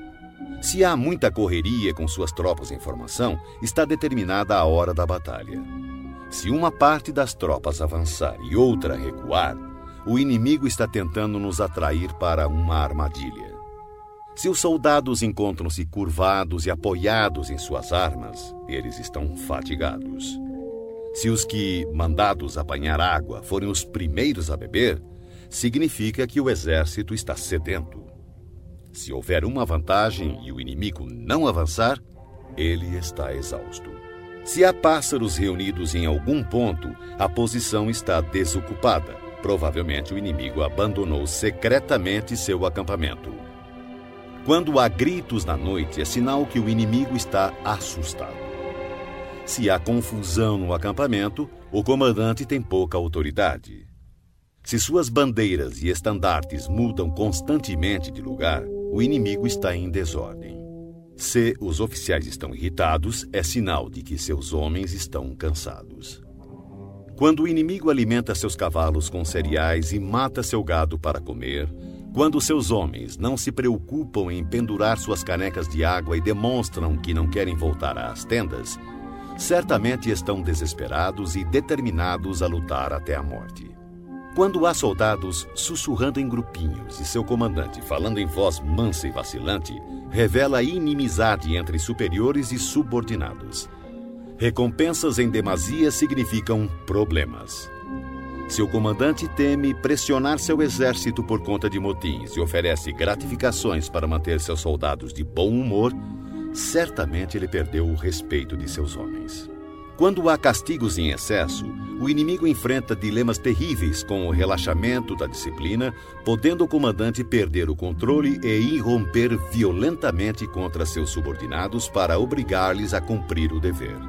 Se há muita correria com suas tropas em formação, está determinada a hora da batalha. Se uma parte das tropas avançar e outra recuar, o inimigo está tentando nos atrair para uma armadilha. Se os soldados encontram-se curvados e apoiados em suas armas, eles estão fatigados. Se os que, mandados apanhar água, forem os primeiros a beber, significa que o exército está sedento. Se houver uma vantagem e o inimigo não avançar, ele está exausto. Se há pássaros reunidos em algum ponto, a posição está desocupada. Provavelmente o inimigo abandonou secretamente seu acampamento. Quando há gritos na noite, é sinal que o inimigo está assustado. Se há confusão no acampamento, o comandante tem pouca autoridade. Se suas bandeiras e estandartes mudam constantemente de lugar, o inimigo está em desordem. Se os oficiais estão irritados, é sinal de que seus homens estão cansados. Quando o inimigo alimenta seus cavalos com cereais e mata seu gado para comer, quando seus homens não se preocupam em pendurar suas canecas de água e demonstram que não querem voltar às tendas, certamente estão desesperados e determinados a lutar até a morte. Quando há soldados sussurrando em grupinhos e seu comandante falando em voz mansa e vacilante, revela inimizade entre superiores e subordinados. Recompensas em demasia significam problemas. Se o comandante teme pressionar seu exército por conta de motins e oferece gratificações para manter seus soldados de bom humor, certamente ele perdeu o respeito de seus homens. Quando há castigos em excesso, o inimigo enfrenta dilemas terríveis com o relaxamento da disciplina, podendo o comandante perder o controle e irromper violentamente contra seus subordinados para obrigar-lhes a cumprir o dever.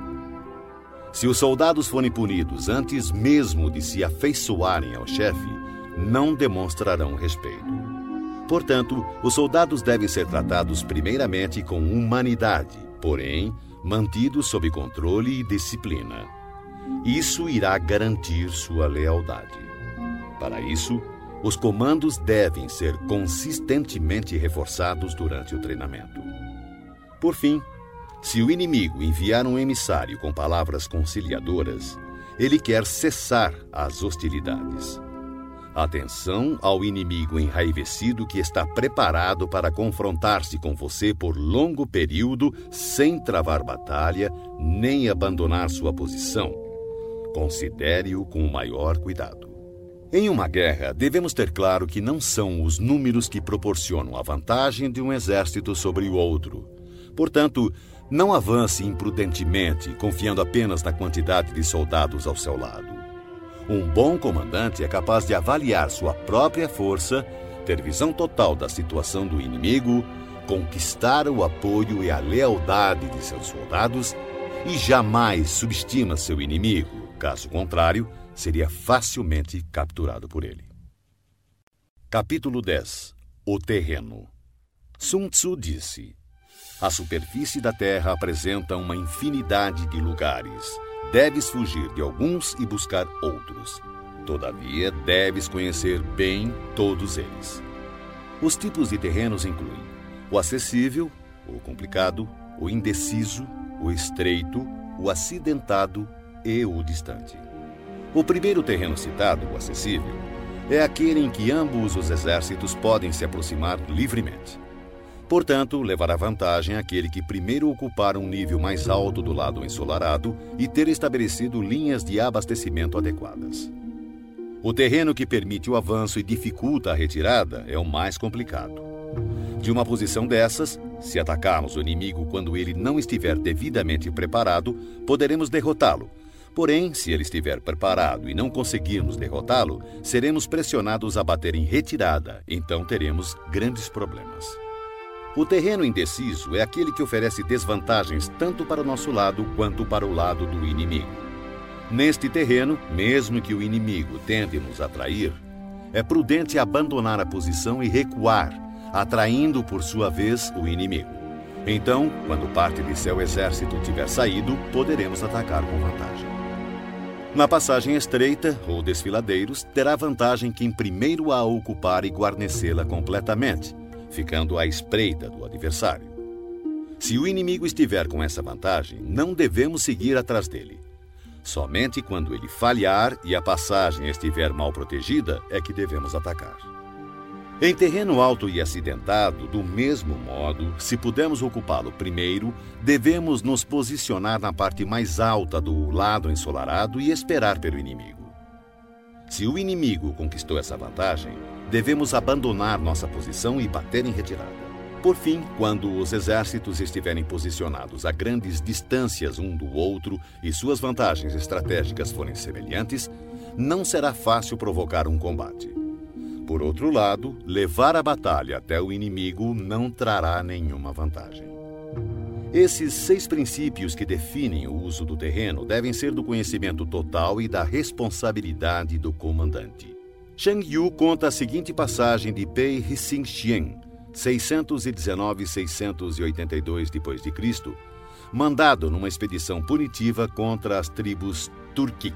Se os soldados forem punidos antes mesmo de se afeiçoarem ao chefe, não demonstrarão respeito. Portanto, os soldados devem ser tratados primeiramente com humanidade, porém, mantidos sob controle e disciplina. Isso irá garantir sua lealdade. Para isso, os comandos devem ser consistentemente reforçados durante o treinamento. Por fim, Se o inimigo enviar um emissário com palavras conciliadoras, ele quer cessar as hostilidades. Atenção ao inimigo enraivecido que está preparado para confrontar-se com você por longo período sem travar batalha nem abandonar sua posição. Considere-o com o maior cuidado. Em uma guerra, devemos ter claro que não são os números que proporcionam a vantagem de um exército sobre o outro. Portanto, não avance imprudentemente, confiando apenas na quantidade de soldados ao seu lado. Um bom comandante é capaz de avaliar sua própria força, ter visão total da situação do inimigo, conquistar o apoio e a lealdade de seus soldados e jamais subestima seu inimigo. Caso contrário, seria facilmente capturado por ele. Capítulo dez. O terreno. Sun Tzu disse: a superfície da terra apresenta uma infinidade de lugares. Deves fugir de alguns e buscar outros. Todavia, deves conhecer bem todos eles. Os tipos de terrenos incluem o acessível, o complicado, o indeciso, o estreito, o acidentado e o distante. O primeiro terreno citado, o acessível, é aquele em que ambos os exércitos podem se aproximar livremente. Portanto, levará vantagem aquele que primeiro ocupar um nível mais alto do lado ensolarado e ter estabelecido linhas de abastecimento adequadas. O terreno que permite o avanço e dificulta a retirada é o mais complicado. De uma posição dessas, se atacarmos o inimigo quando ele não estiver devidamente preparado, poderemos derrotá-lo. Porém, se ele estiver preparado e não conseguirmos derrotá-lo, seremos pressionados a bater em retirada, então teremos grandes problemas. O terreno indeciso é aquele que oferece desvantagens tanto para o nosso lado quanto para o lado do inimigo. Neste terreno, mesmo que o inimigo tente nos atrair, é prudente abandonar a posição e recuar, atraindo por sua vez o inimigo. Então, quando parte de seu exército tiver saído, poderemos atacar com vantagem. Na passagem estreita, ou desfiladeiros, terá vantagem quem primeiro a ocupar e guarnecê-la completamente, ficando à espreita do adversário. Se o inimigo estiver com essa vantagem, não devemos seguir atrás dele. Somente quando ele falhar e a passagem estiver mal protegida é que devemos atacar. Em terreno alto e acidentado, do mesmo modo, se pudermos ocupá-lo primeiro, devemos nos posicionar na parte mais alta do lado ensolarado e esperar pelo inimigo. Se o inimigo conquistou essa vantagem, devemos abandonar nossa posição e bater em retirada. Por fim, quando os exércitos estiverem posicionados a grandes distâncias um do outro e suas vantagens estratégicas forem semelhantes, não será fácil provocar um combate. Por outro lado, levar a batalha até o inimigo não trará nenhuma vantagem. Esses seis princípios que definem o uso do terreno devem ser do conhecimento total e da responsabilidade do comandante. Shang Yu conta a seguinte passagem de Pei Hsing-hsien, seiscentos e dezenove a seiscentos e oitenta e dois depois de Cristo, mandado numa expedição punitiva contra as tribos Turkic.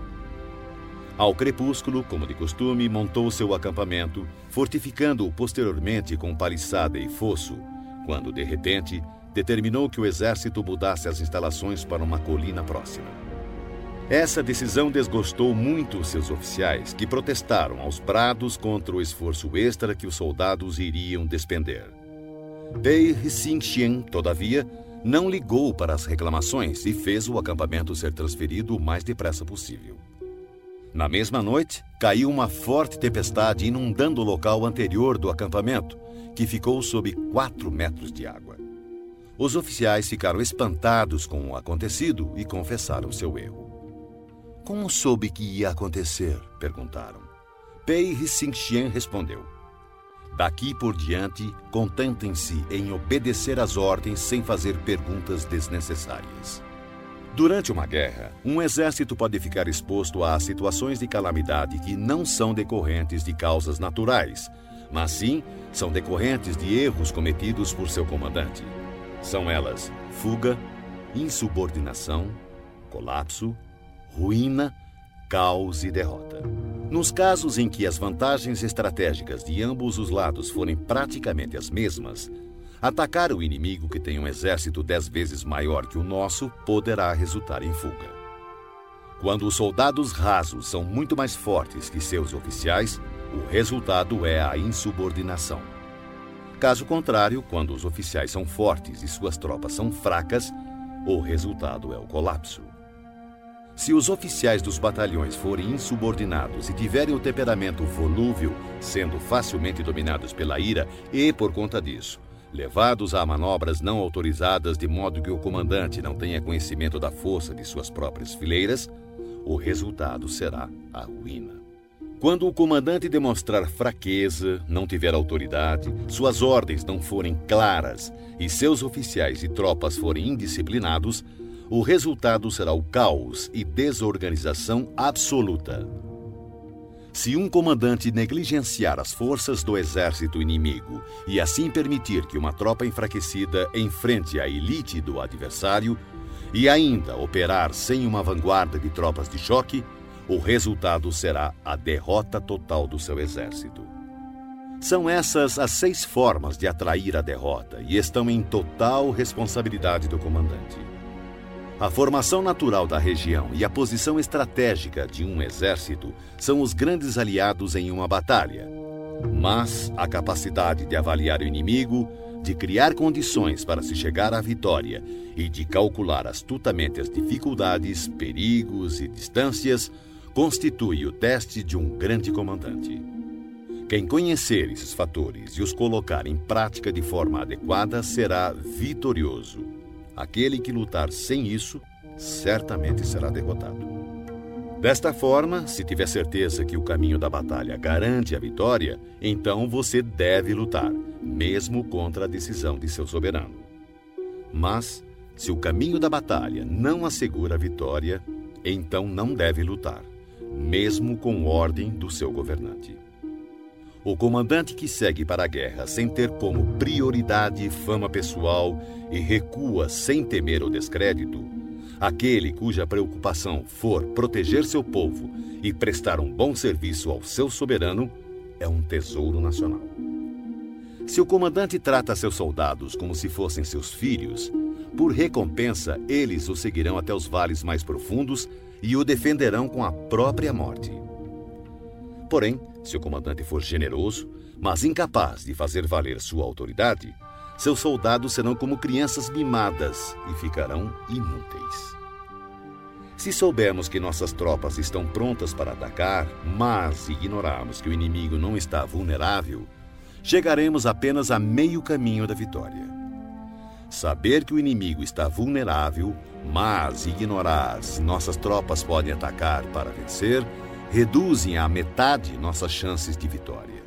Ao crepúsculo, como de costume, montou seu acampamento, fortificando-o posteriormente com paliçada e fosso, quando, de repente, determinou que o exército mudasse as instalações para uma colina próxima. Essa decisão desgostou muito seus oficiais, que protestaram aos brados contra o esforço extra que os soldados iriam despender. Pei Hsing-hsien, todavia, não ligou para as reclamações e fez o acampamento ser transferido o mais depressa possível. Na mesma noite, caiu uma forte tempestade inundando o local anterior do acampamento, que ficou sob quatro metros de água. Os oficiais ficaram espantados com o acontecido e confessaram seu erro. Como soube que ia acontecer? Perguntaram. Pei Hsing-hsien respondeu. Daqui por diante, contentem-se em obedecer às ordens sem fazer perguntas desnecessárias. Durante uma guerra, um exército pode ficar exposto a situações de calamidade que não são decorrentes de causas naturais, mas sim são decorrentes de erros cometidos por seu comandante. São elas fuga, insubordinação, colapso, ruína, caos e derrota. Nos casos em que as vantagens estratégicas de ambos os lados forem praticamente as mesmas, Atacar o inimigo que tem um exército dez vezes maior que o nosso poderá resultar em fuga. Quando os soldados rasos são muito mais fortes que seus oficiais, o resultado é a insubordinação. Caso contrário, quando os oficiais são fortes e suas tropas são fracas, o resultado é o colapso. Se os oficiais dos batalhões forem insubordinados e tiverem o temperamento volúvel, sendo facilmente dominados pela ira e, por conta disso, levados a manobras não autorizadas de modo que o comandante não tenha conhecimento da força de suas próprias fileiras, o resultado será a ruína. Quando o comandante demonstrar fraqueza, não tiver autoridade, suas ordens não forem claras e seus oficiais e tropas forem indisciplinados, o resultado será o caos e desorganização absoluta. Se um comandante negligenciar as forças do exército inimigo e assim permitir que uma tropa enfraquecida enfrente a elite do adversário e ainda operar sem uma vanguarda de tropas de choque, o resultado será a derrota total do seu exército. São essas as seis formas de atrair a derrota e estão em total responsabilidade do comandante. A formação natural da região e a posição estratégica de um exército são os grandes aliados em uma batalha. Mas a capacidade de avaliar o inimigo, de criar condições para se chegar à vitória e de calcular astutamente as dificuldades, perigos e distâncias constitui o teste de um grande comandante. Quem conhecer esses fatores e os colocar em prática de forma adequada será vitorioso. Aquele que lutar sem isso, certamente será derrotado. Desta forma, se tiver certeza que o caminho da batalha garante a vitória, então você deve lutar, mesmo contra a decisão de seu soberano. Mas, se o caminho da batalha não assegura a vitória, então não deve lutar, mesmo com ordem do seu governante. O comandante que segue para a guerra sem ter como prioridade fama pessoal e recua sem temer o descrédito, aquele cuja preocupação for proteger seu povo e prestar um bom serviço ao seu soberano, é um tesouro nacional. Se o comandante trata seus soldados como se fossem seus filhos, por recompensa eles o seguirão até os vales mais profundos e o defenderão com a própria morte. Porém, se o comandante for generoso, mas incapaz de fazer valer sua autoridade, seus soldados serão como crianças mimadas e ficarão inúteis. Se soubermos que nossas tropas estão prontas para atacar, mas ignorarmos que o inimigo não está vulnerável, chegaremos apenas a meio caminho da vitória. Saber que o inimigo está vulnerável, mas ignorar se nossas tropas podem atacar para vencer, reduzem à metade nossas chances de vitória.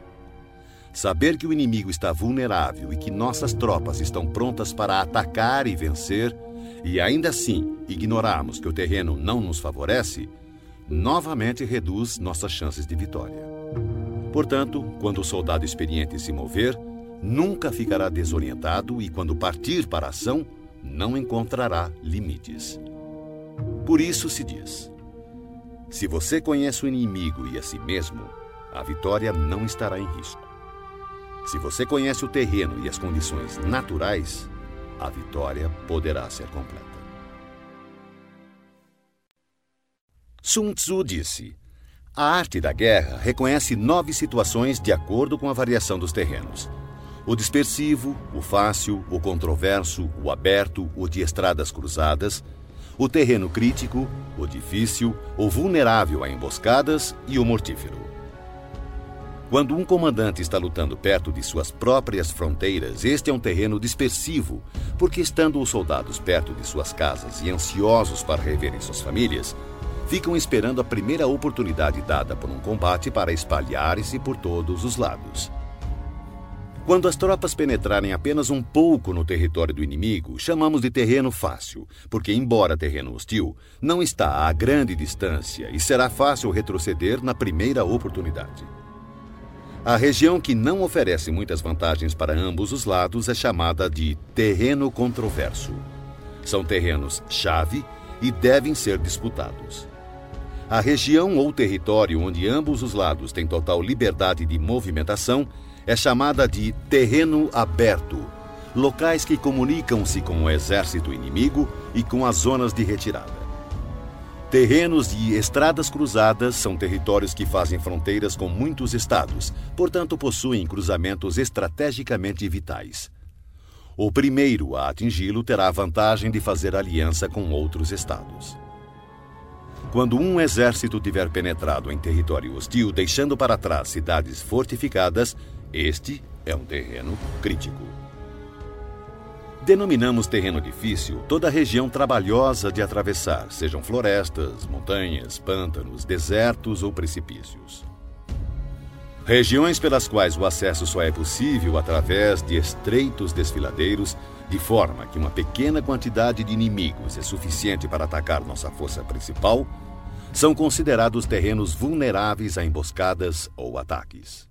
Saber que o inimigo está vulnerável e que nossas tropas estão prontas para atacar e vencer, e ainda assim ignorarmos que o terreno não nos favorece, novamente reduz nossas chances de vitória. Portanto, quando o soldado experiente se mover, nunca ficará desorientado e, quando partir para a ação, não encontrará limites. Por isso se diz: se você conhece o inimigo e a si mesmo, a vitória não estará em risco. Se você conhece o terreno e as condições naturais, a vitória poderá ser completa. Sun Tzu disse: a arte da guerra reconhece nove situações de acordo com a variação dos terrenos. O dispersivo, o fácil, o controverso, o aberto, o de estradas cruzadas, o terreno crítico, o difícil, o vulnerável a emboscadas e o mortífero. Quando um comandante está lutando perto de suas próprias fronteiras, este é um terreno dispersivo, porque estando os soldados perto de suas casas e ansiosos para reverem suas famílias, ficam esperando a primeira oportunidade dada por um combate para espalhar-se por todos os lados. Quando as tropas penetrarem apenas um pouco no território do inimigo, chamamos de terreno fácil, porque, embora terreno hostil, não está a grande distância e será fácil retroceder na primeira oportunidade. A região que não oferece muitas vantagens para ambos os lados é chamada de terreno controverso. São terrenos-chave e devem ser disputados. A região ou território onde ambos os lados têm total liberdade de movimentação é chamada de terreno aberto, locais que comunicam-se com o exército inimigo e com as zonas de retirada. Terrenos e estradas cruzadas são territórios que fazem fronteiras com muitos estados, portanto possuem cruzamentos estrategicamente vitais. O primeiro a atingi-lo terá a vantagem de fazer aliança com outros estados. Quando um exército tiver penetrado em território hostil, deixando para trás cidades fortificadas, este é um terreno crítico. Denominamos terreno difícil toda a região trabalhosa de atravessar, sejam florestas, montanhas, pântanos, desertos ou precipícios. Regiões pelas quais o acesso só é possível através de estreitos desfiladeiros, de forma que uma pequena quantidade de inimigos é suficiente para atacar nossa força principal, são considerados terrenos vulneráveis a emboscadas ou ataques.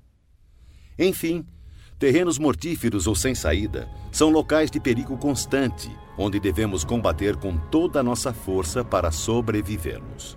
Enfim, terrenos mortíferos ou sem saída são locais de perigo constante, onde devemos combater com toda a nossa força para sobrevivermos.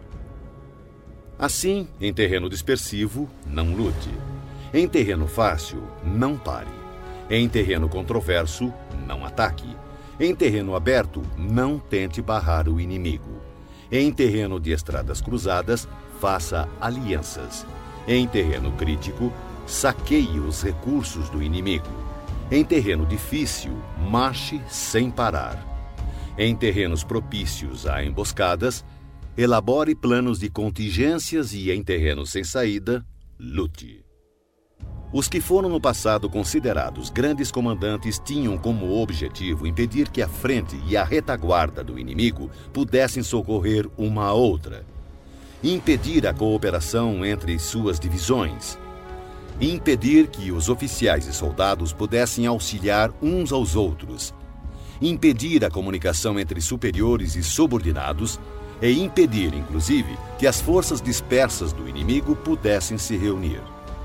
Assim, em terreno dispersivo, não lute. Em terreno fácil, não pare. Em terreno controverso, não ataque. Em terreno aberto, não tente barrar o inimigo. Em terreno de estradas cruzadas, faça alianças. Em terreno crítico, saqueie os recursos do inimigo. Em terreno difícil, marche sem parar. Em terrenos propícios a emboscadas, elabore planos de contingências e, em terrenos sem saída, lute. Os que foram no passado considerados grandes comandantes tinham como objetivo impedir que a frente e a retaguarda do inimigo pudessem socorrer uma a outra, impedir a cooperação entre suas divisões, impedir que os oficiais e soldados pudessem auxiliar uns aos outros, impedir a comunicação entre superiores e subordinados e impedir, inclusive, que as forças dispersas do inimigo pudessem se reunir.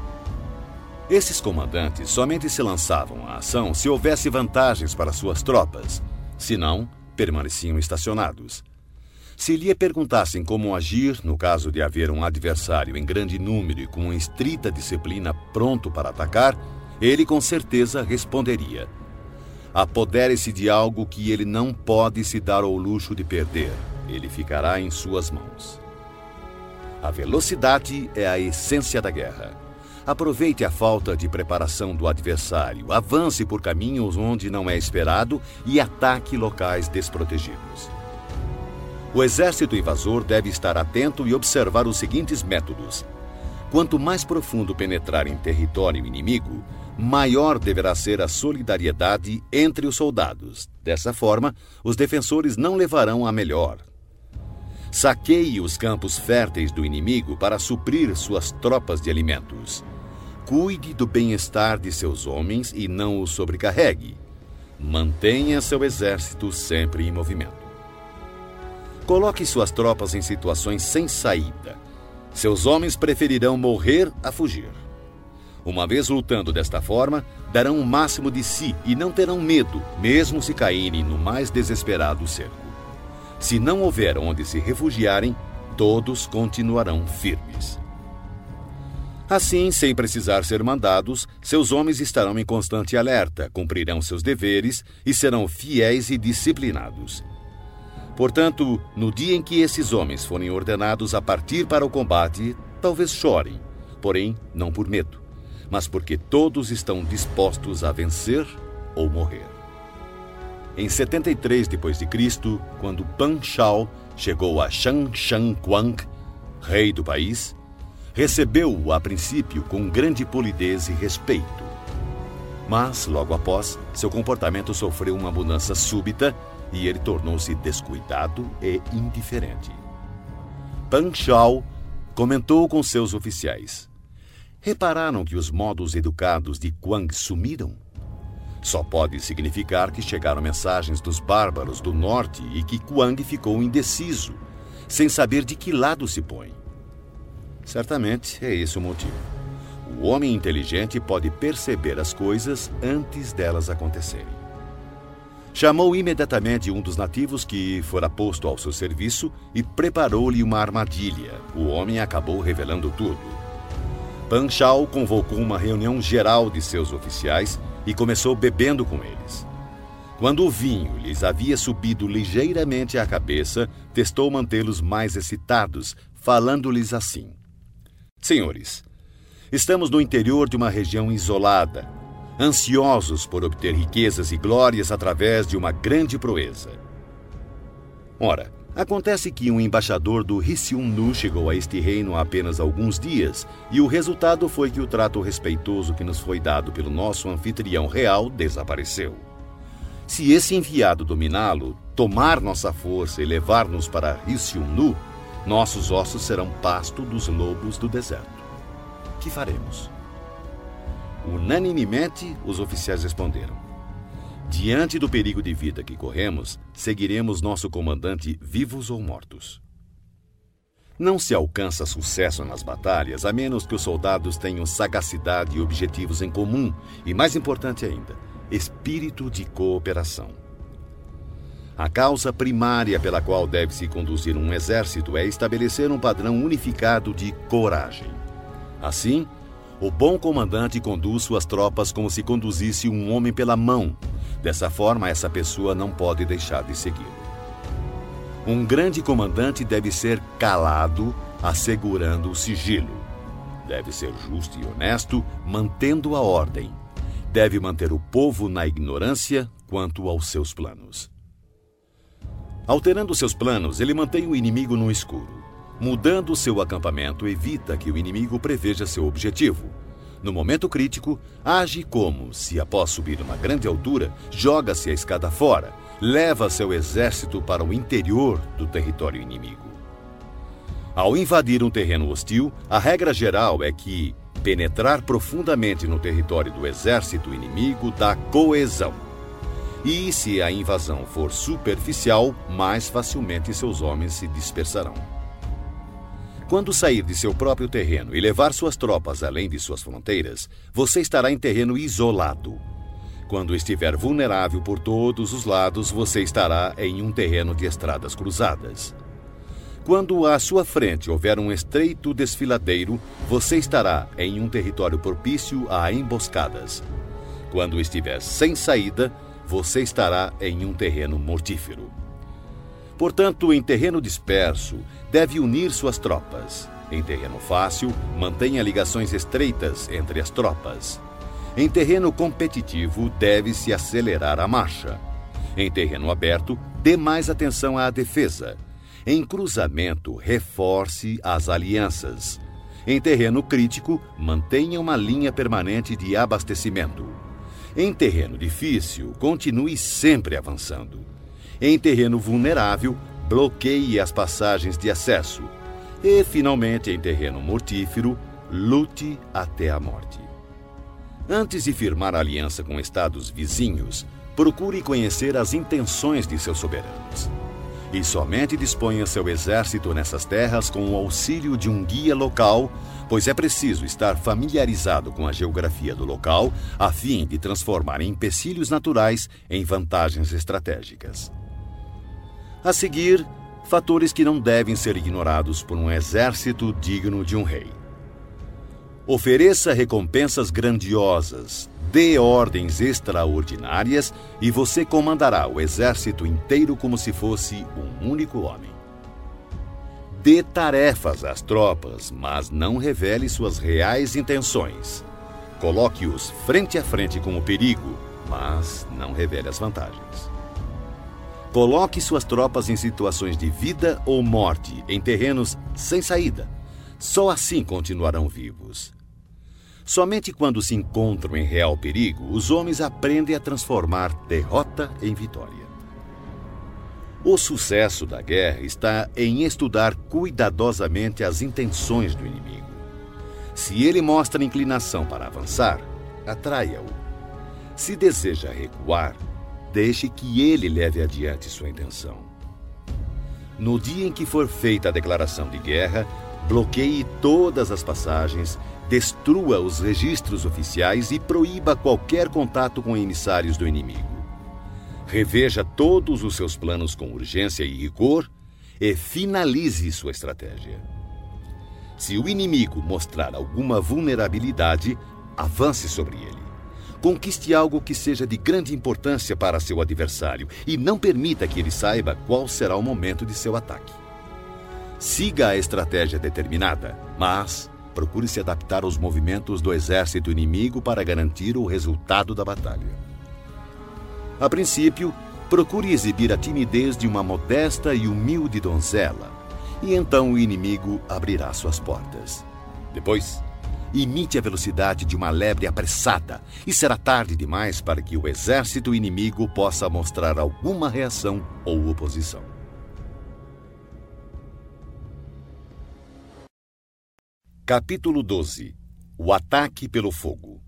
Esses comandantes somente se lançavam à ação se houvesse vantagens para suas tropas, senão, permaneciam estacionados. Se lhe perguntassem como agir no caso de haver um adversário em grande número e com uma estrita disciplina pronto para atacar, ele com certeza responderia: apodere-se de algo que ele não pode se dar ao luxo de perder. Ele ficará em suas mãos. A velocidade é a essência da guerra. Aproveite a falta de preparação do adversário, avance por caminhos onde não é esperado e ataque locais desprotegidos. O exército invasor deve estar atento e observar os seguintes métodos. Quanto mais profundo penetrar em território inimigo, maior deverá ser a solidariedade entre os soldados. Dessa forma, os defensores não levarão a melhor. Saqueie os campos férteis do inimigo para suprir suas tropas de alimentos. Cuide do bem-estar de seus homens e não os sobrecarregue. Mantenha seu exército sempre em movimento. Coloque suas tropas em situações sem saída. Seus homens preferirão morrer a fugir. Uma vez lutando desta forma, darão o máximo de si e não terão medo, mesmo se caírem no mais desesperado cerco. Se não houver onde se refugiarem, todos continuarão firmes. Assim, sem precisar ser mandados, seus homens estarão em constante alerta, cumprirão seus deveres e serão fiéis e disciplinados. Portanto, no dia em que esses homens forem ordenados a partir para o combate, talvez chorem, porém não por medo, mas porque todos estão dispostos a vencer ou morrer. Em setenta e três depois de Cristo, quando Pan Shao chegou a Shang Quang, rei do país, recebeu-o a princípio com grande polidez e respeito. Mas, logo após, seu comportamento sofreu uma mudança súbita e ele tornou-se descuidado e indiferente. Pan Shao comentou com seus oficiais: repararam que os modos educados de Quang sumiram? Só pode significar que chegaram mensagens dos bárbaros do norte e que Quang ficou indeciso, sem saber de que lado se põe. Certamente é esse o motivo. O homem inteligente pode perceber as coisas antes delas acontecerem. Chamou imediatamente um dos nativos que fora posto ao seu serviço e preparou-lhe uma armadilha. O homem acabou revelando tudo. Pan Shao convocou uma reunião geral de seus oficiais, e começou bebendo com eles. Quando o vinho lhes havia subido ligeiramente à cabeça, testou mantê-los mais excitados, falando-lhes assim: Senhores, estamos no interior de uma região isolada, ansiosos por obter riquezas e glórias através de uma grande proeza. Ora, acontece que um embaixador do Hsiung-nu chegou a este reino há apenas alguns dias, e o resultado foi que o trato respeitoso que nos foi dado pelo nosso anfitrião real desapareceu. Se esse enviado dominá-lo, tomar nossa força e levar-nos para Hsiung-nu, nossos ossos serão pasto dos lobos do deserto. Que faremos? Unanimemente, os oficiais responderam: Diante do perigo de vida que corremos, seguiremos nosso comandante vivos ou mortos. Não se alcança sucesso nas batalhas a menos que os soldados tenham sagacidade e objetivos em comum e, mais importante ainda, espírito de cooperação. A causa primária pela qual deve-se conduzir um exército é estabelecer um padrão unificado de coragem. Assim, o bom comandante conduz suas tropas como se conduzisse um homem pela mão. Dessa forma, essa pessoa não pode deixar de segui-lo. Um grande comandante deve ser calado, assegurando o sigilo. Deve ser justo e honesto, mantendo a ordem. Deve manter o povo na ignorância quanto aos seus planos. Alterando seus planos, ele mantém o inimigo no escuro. Mudando seu acampamento, evita que o inimigo preveja seu objetivo. No momento crítico, age como se, após subir uma grande altura, joga-se a escada fora, leva seu exército para o interior do território inimigo. Ao invadir um terreno hostil, a regra geral é que penetrar profundamente no território do exército inimigo dá coesão. E se a invasão for superficial, mais facilmente seus homens se dispersarão. Quando sair de seu próprio terreno e levar suas tropas além de suas fronteiras, você estará em terreno isolado. Quando estiver vulnerável por todos os lados, você estará em um terreno de estradas cruzadas. Quando à sua frente houver um estreito desfiladeiro, você estará em um território propício a emboscadas. Quando estiver sem saída, você estará em um terreno mortífero. Portanto, em terreno disperso, deve unir suas tropas. Em terreno fácil, mantenha ligações estreitas entre as tropas. Em terreno competitivo, deve-se acelerar a marcha. Em terreno aberto, dê mais atenção à defesa. Em cruzamento, reforce as alianças. Em terreno crítico, mantenha uma linha permanente de abastecimento. Em terreno difícil, continue sempre avançando. Em terreno vulnerável, bloqueie as passagens de acesso. E, finalmente, em terreno mortífero, lute até a morte. Antes de firmar aliança com estados vizinhos, procure conhecer as intenções de seus soberanos. E somente disponha seu exército nessas terras com o auxílio de um guia local, pois é preciso estar familiarizado com a geografia do local a fim de transformar empecilhos naturais em vantagens estratégicas. A seguir, fatores que não devem ser ignorados por um exército digno de um rei. Ofereça recompensas grandiosas, dê ordens extraordinárias e você comandará o exército inteiro como se fosse um único homem. Dê tarefas às tropas, mas não revele suas reais intenções. Coloque-os frente a frente com o perigo, mas não revele as vantagens. Coloque suas tropas em situações de vida ou morte, em terrenos sem saída. Só assim continuarão vivos. Somente quando se encontram em real perigo, os homens aprendem a transformar derrota em vitória. O sucesso da guerra está em estudar cuidadosamente as intenções do inimigo. Se ele mostra inclinação para avançar, atraia-o. Se deseja recuar, deixe que ele leve adiante sua intenção. No dia em que for feita a declaração de guerra, bloqueie todas as passagens, destrua os registros oficiais e proíba qualquer contato com emissários do inimigo. Reveja todos os seus planos com urgência e rigor e finalize sua estratégia. Se o inimigo mostrar alguma vulnerabilidade, avance sobre ele. Conquiste algo que seja de grande importância para seu adversário e não permita que ele saiba qual será o momento de seu ataque. Siga a estratégia determinada, mas procure se adaptar aos movimentos do exército inimigo para garantir o resultado da batalha. A princípio, procure exibir a timidez de uma modesta e humilde donzela, e então o inimigo abrirá suas portas. Depois, imite a velocidade de uma lebre apressada, e será tarde demais para que o exército inimigo possa mostrar alguma reação ou oposição. Capítulo doze. O ataque pelo fogo.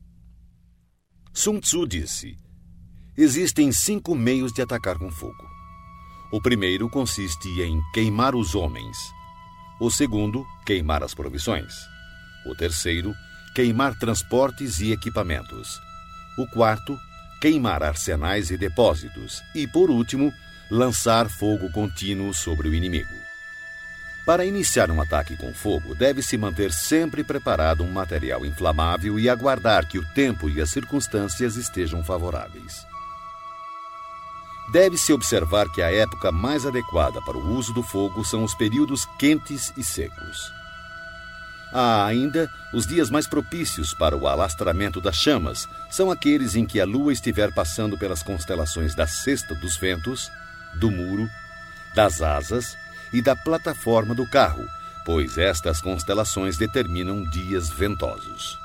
Sun Tzu disse: existem cinco meios de atacar com fogo. O primeiro consiste em queimar os homens. O segundo, queimar as provisões. O terceiro, queimar transportes e equipamentos. O quarto, queimar arsenais e depósitos. E, por último, lançar fogo contínuo sobre o inimigo. Para iniciar um ataque com fogo, deve-se manter sempre preparado um material inflamável e aguardar que o tempo e as circunstâncias estejam favoráveis. Deve-se observar que a época mais adequada para o uso do fogo são os períodos quentes e secos. Há ainda os dias mais propícios para o alastramento das chamas, são aqueles em que a lua estiver passando pelas constelações da cesta dos ventos, do muro, das asas e da plataforma do carro, pois estas constelações determinam dias ventosos.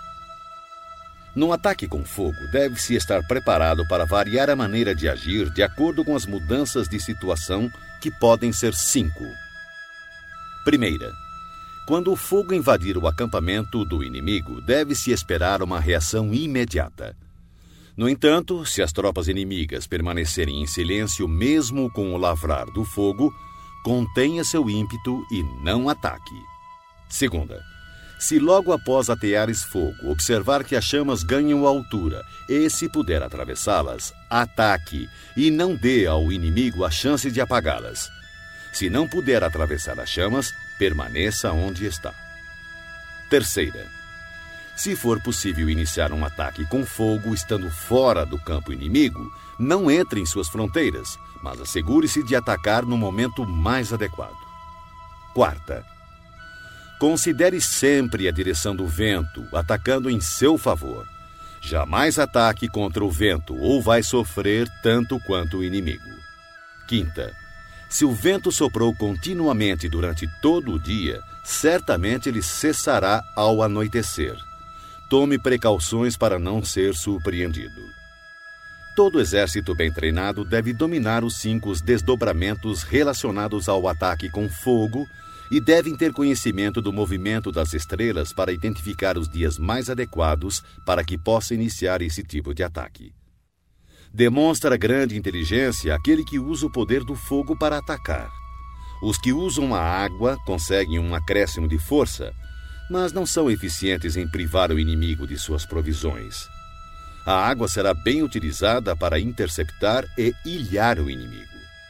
No ataque com fogo, deve-se estar preparado para variar a maneira de agir de acordo com as mudanças de situação, que podem ser cinco. Primeira, quando o fogo invadir o acampamento do inimigo, deve-se esperar uma reação imediata. No entanto, se as tropas inimigas permanecerem em silêncio mesmo com o lavrar do fogo, contenha seu ímpeto e não ataque. Segunda, se logo após ateares fogo observar que as chamas ganham altura e, se puder atravessá-las, ataque e não dê ao inimigo a chance de apagá-las. Se não puder atravessar as chamas, permaneça onde está. Terceira, se for possível iniciar um ataque com fogo estando fora do campo inimigo, não entre em suas fronteiras, mas assegure-se de atacar no momento mais adequado. Quarta, considere sempre a direção do vento, atacando em seu favor. Jamais ataque contra o vento ou vai sofrer tanto quanto o inimigo. Quinta, se o vento soprou continuamente durante todo o dia, certamente ele cessará ao anoitecer. Tome precauções para não ser surpreendido. Todo exército bem treinado deve dominar os cinco desdobramentos relacionados ao ataque com fogo e devem ter conhecimento do movimento das estrelas para identificar os dias mais adequados para que possa iniciar esse tipo de ataque. Demonstra grande inteligência aquele que usa o poder do fogo para atacar. Os que usam a água conseguem um acréscimo de força, mas não são eficientes em privar o inimigo de suas provisões. A água será bem utilizada para interceptar e ilhar o inimigo.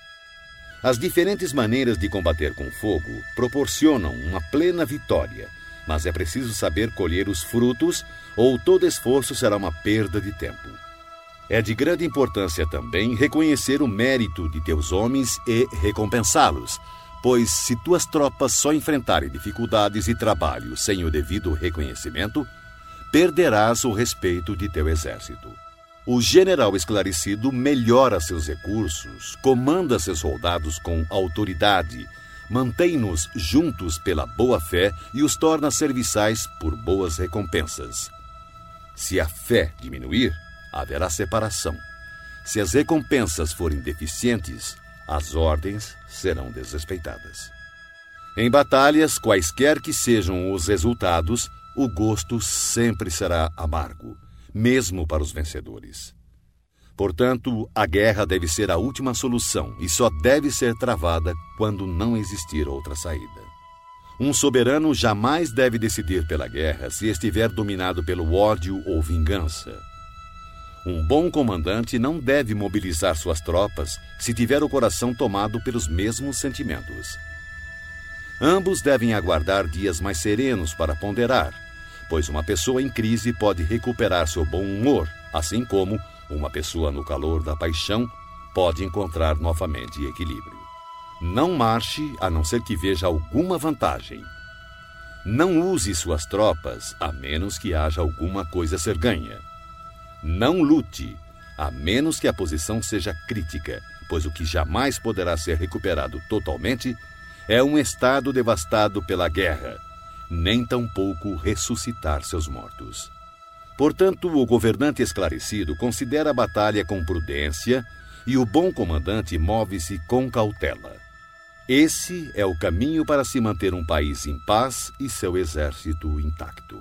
As diferentes maneiras de combater com fogo proporcionam uma plena vitória, mas é preciso saber colher os frutos, ou todo esforço será uma perda de tempo. É de grande importância também reconhecer o mérito de teus homens e recompensá-los, pois se tuas tropas só enfrentarem dificuldades e trabalho sem o devido reconhecimento, perderás o respeito de teu exército. O general esclarecido melhora seus recursos, comanda seus soldados com autoridade, mantém-nos juntos pela boa-fé e os torna serviçais por boas recompensas. Se a fé diminuir, haverá separação. Se as recompensas forem deficientes, as ordens serão desrespeitadas. Em batalhas, quaisquer que sejam os resultados, o gosto sempre será amargo, mesmo para os vencedores. Portanto, a guerra deve ser a última solução e só deve ser travada quando não existir outra saída. Um soberano jamais deve decidir pela guerra se estiver dominado pelo ódio ou vingança. Um bom comandante não deve mobilizar suas tropas se tiver o coração tomado pelos mesmos sentimentos. Ambos devem aguardar dias mais serenos para ponderar, pois uma pessoa em crise pode recuperar seu bom humor, assim como uma pessoa no calor da paixão pode encontrar novamente equilíbrio. Não marche a não ser que veja alguma vantagem. Não use suas tropas a menos que haja alguma coisa a ser ganha. Não lute a menos que a posição seja crítica, pois o que jamais poderá ser recuperado totalmente é um estado devastado pela guerra, nem tampouco ressuscitar seus mortos. Portanto, o governante esclarecido considera a batalha com prudência e o bom comandante move-se com cautela. Esse é o caminho para se manter um país em paz e seu exército intacto.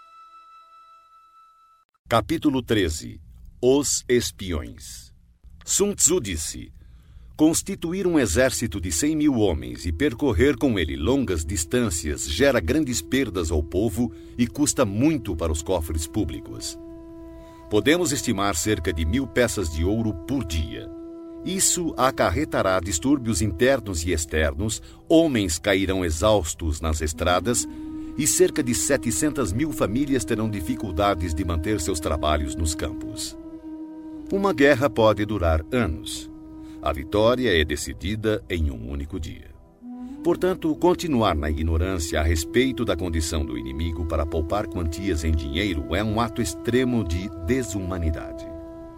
Capítulo treze. Os espiões. Sun Tzu disse: constituir um exército de cem mil homens e percorrer com ele longas distâncias gera grandes perdas ao povo e custa muito para os cofres públicos. Podemos estimar cerca de mil peças de ouro por dia. Isso acarretará distúrbios internos e externos, homens cairão exaustos nas estradas e cerca de setecentas mil famílias terão dificuldades de manter seus trabalhos nos campos. Uma guerra pode durar anos. A vitória é decidida em um único dia. Portanto, continuar na ignorância a respeito da condição do inimigo para poupar quantias em dinheiro é um ato extremo de desumanidade.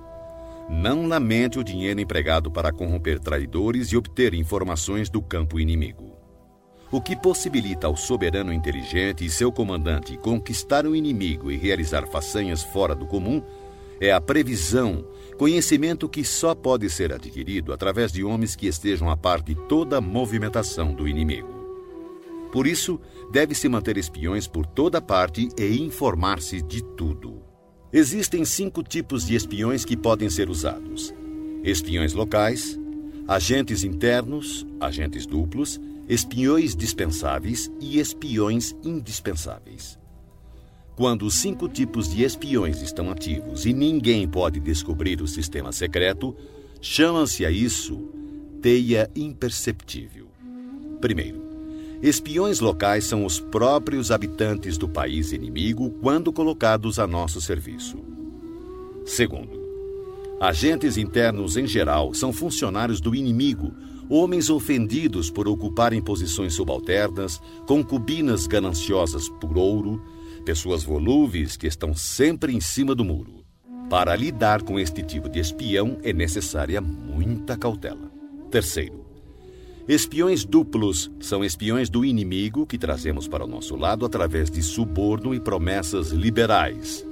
Não lamente o dinheiro empregado para corromper traidores e obter informações do campo inimigo. O que possibilita ao soberano inteligente e seu comandante conquistar o inimigo e realizar façanhas fora do comum é a previsão, conhecimento que só pode ser adquirido através de homens que estejam a par de toda a movimentação do inimigo. Por isso, deve-se manter espiões por toda parte e informar-se de tudo. Existem cinco tipos de espiões que podem ser usados: espiões locais, agentes internos, agentes duplos, espiões dispensáveis e espiões indispensáveis. Quando os cinco tipos de espiões estão ativos e ninguém pode descobrir o sistema secreto, chama-se a isso teia imperceptível. Primeiro, espiões locais são os próprios habitantes do país inimigo quando colocados a nosso serviço. Segundo, agentes internos em geral são funcionários do inimigo, homens ofendidos por ocuparem posições subalternas, concubinas gananciosas por ouro, pessoas volúveis que estão sempre em cima do muro. Para lidar com este tipo de espião é necessária muita cautela. Terceiro, espiões duplos são espiões do inimigo que trazemos para o nosso lado através de suborno e promessas liberais.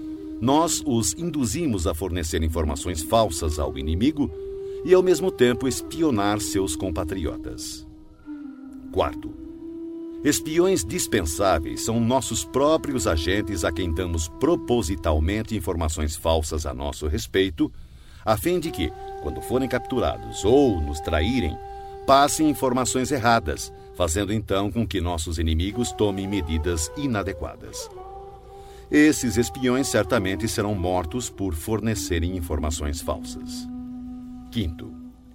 Nós os induzimos a fornecer informações falsas ao inimigo e, ao mesmo tempo, espionar seus compatriotas. Quarto, espiões dispensáveis são nossos próprios agentes a quem damos propositalmente informações falsas a nosso respeito, a fim de que, quando forem capturados ou nos traírem, passem informações erradas, fazendo então com que nossos inimigos tomem medidas inadequadas. Esses espiões certamente serão mortos por fornecerem informações falsas. Quinto,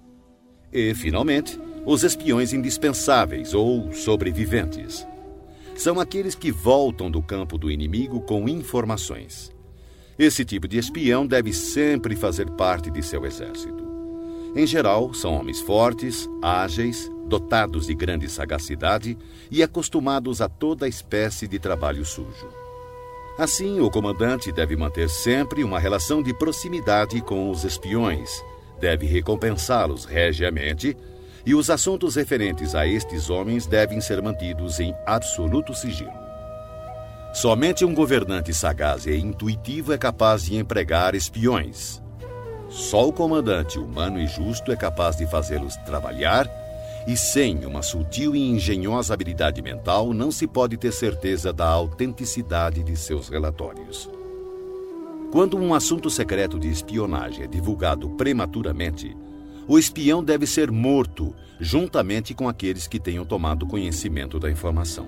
e, finalmente, os espiões indispensáveis ou sobreviventes. São aqueles que voltam do campo do inimigo com informações. Esse tipo de espião deve sempre fazer parte de seu exército. Em geral, são homens fortes, ágeis, dotados de grande sagacidade e acostumados a toda espécie de trabalho sujo. Assim, o comandante deve manter sempre uma relação de proximidade com os espiões, deve recompensá-los regiamente e os assuntos referentes a estes homens devem ser mantidos em absoluto sigilo. Somente um governante sagaz e intuitivo é capaz de empregar espiões. Só o comandante humano e justo é capaz de fazê-los trabalhar, e sem uma sutil e engenhosa habilidade mental não se pode ter certeza da autenticidade de seus relatórios. Quando um assunto secreto de espionagem é divulgado prematuramente, o espião deve ser morto, juntamente com aqueles que tenham tomado conhecimento da informação.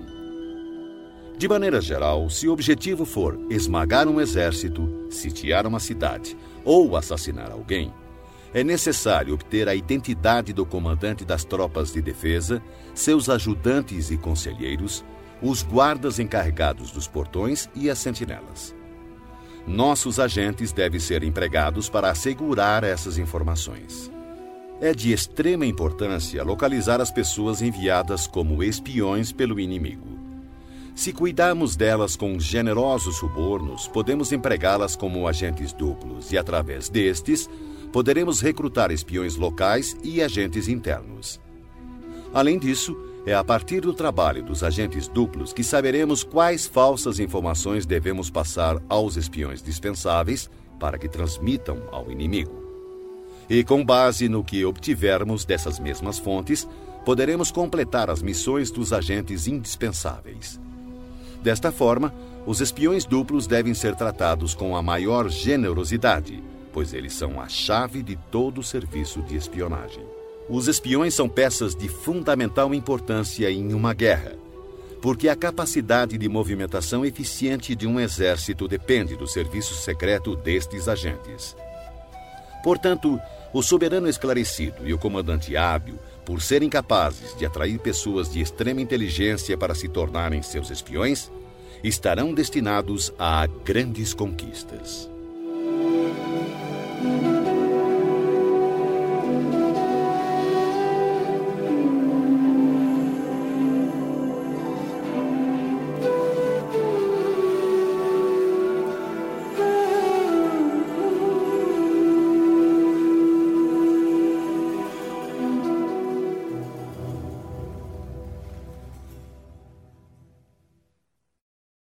De maneira geral, se o objetivo for esmagar um exército, sitiar uma cidade ou assassinar alguém, é necessário obter a identidade do comandante das tropas de defesa, seus ajudantes e conselheiros, os guardas encarregados dos portões e as sentinelas. nossos agentes devem ser empregados para assegurar essas informações. É de extrema importância localizar as pessoas enviadas como espiões pelo inimigo. Se cuidarmos delas com generosos subornos, podemos empregá-las como agentes duplos e, através destes, poderemos recrutar espiões locais e agentes internos. Além disso, é a partir do trabalho dos agentes duplos que saberemos quais falsas informações devemos passar aos espiões dispensáveis para que transmitam ao inimigo. E com base no que obtivermos dessas mesmas fontes, poderemos completar as missões dos agentes indispensáveis. Desta forma, os espiões duplos devem ser tratados com a maior generosidade, pois eles são a chave de todo o serviço de espionagem. Os espiões são peças de fundamental importância em uma guerra, porque a capacidade de movimentação eficiente de um exército depende do serviço secreto destes agentes. Portanto, o soberano esclarecido e o comandante hábil, por serem capazes de atrair pessoas de extrema inteligência para se tornarem seus espiões, estarão destinados a grandes conquistas.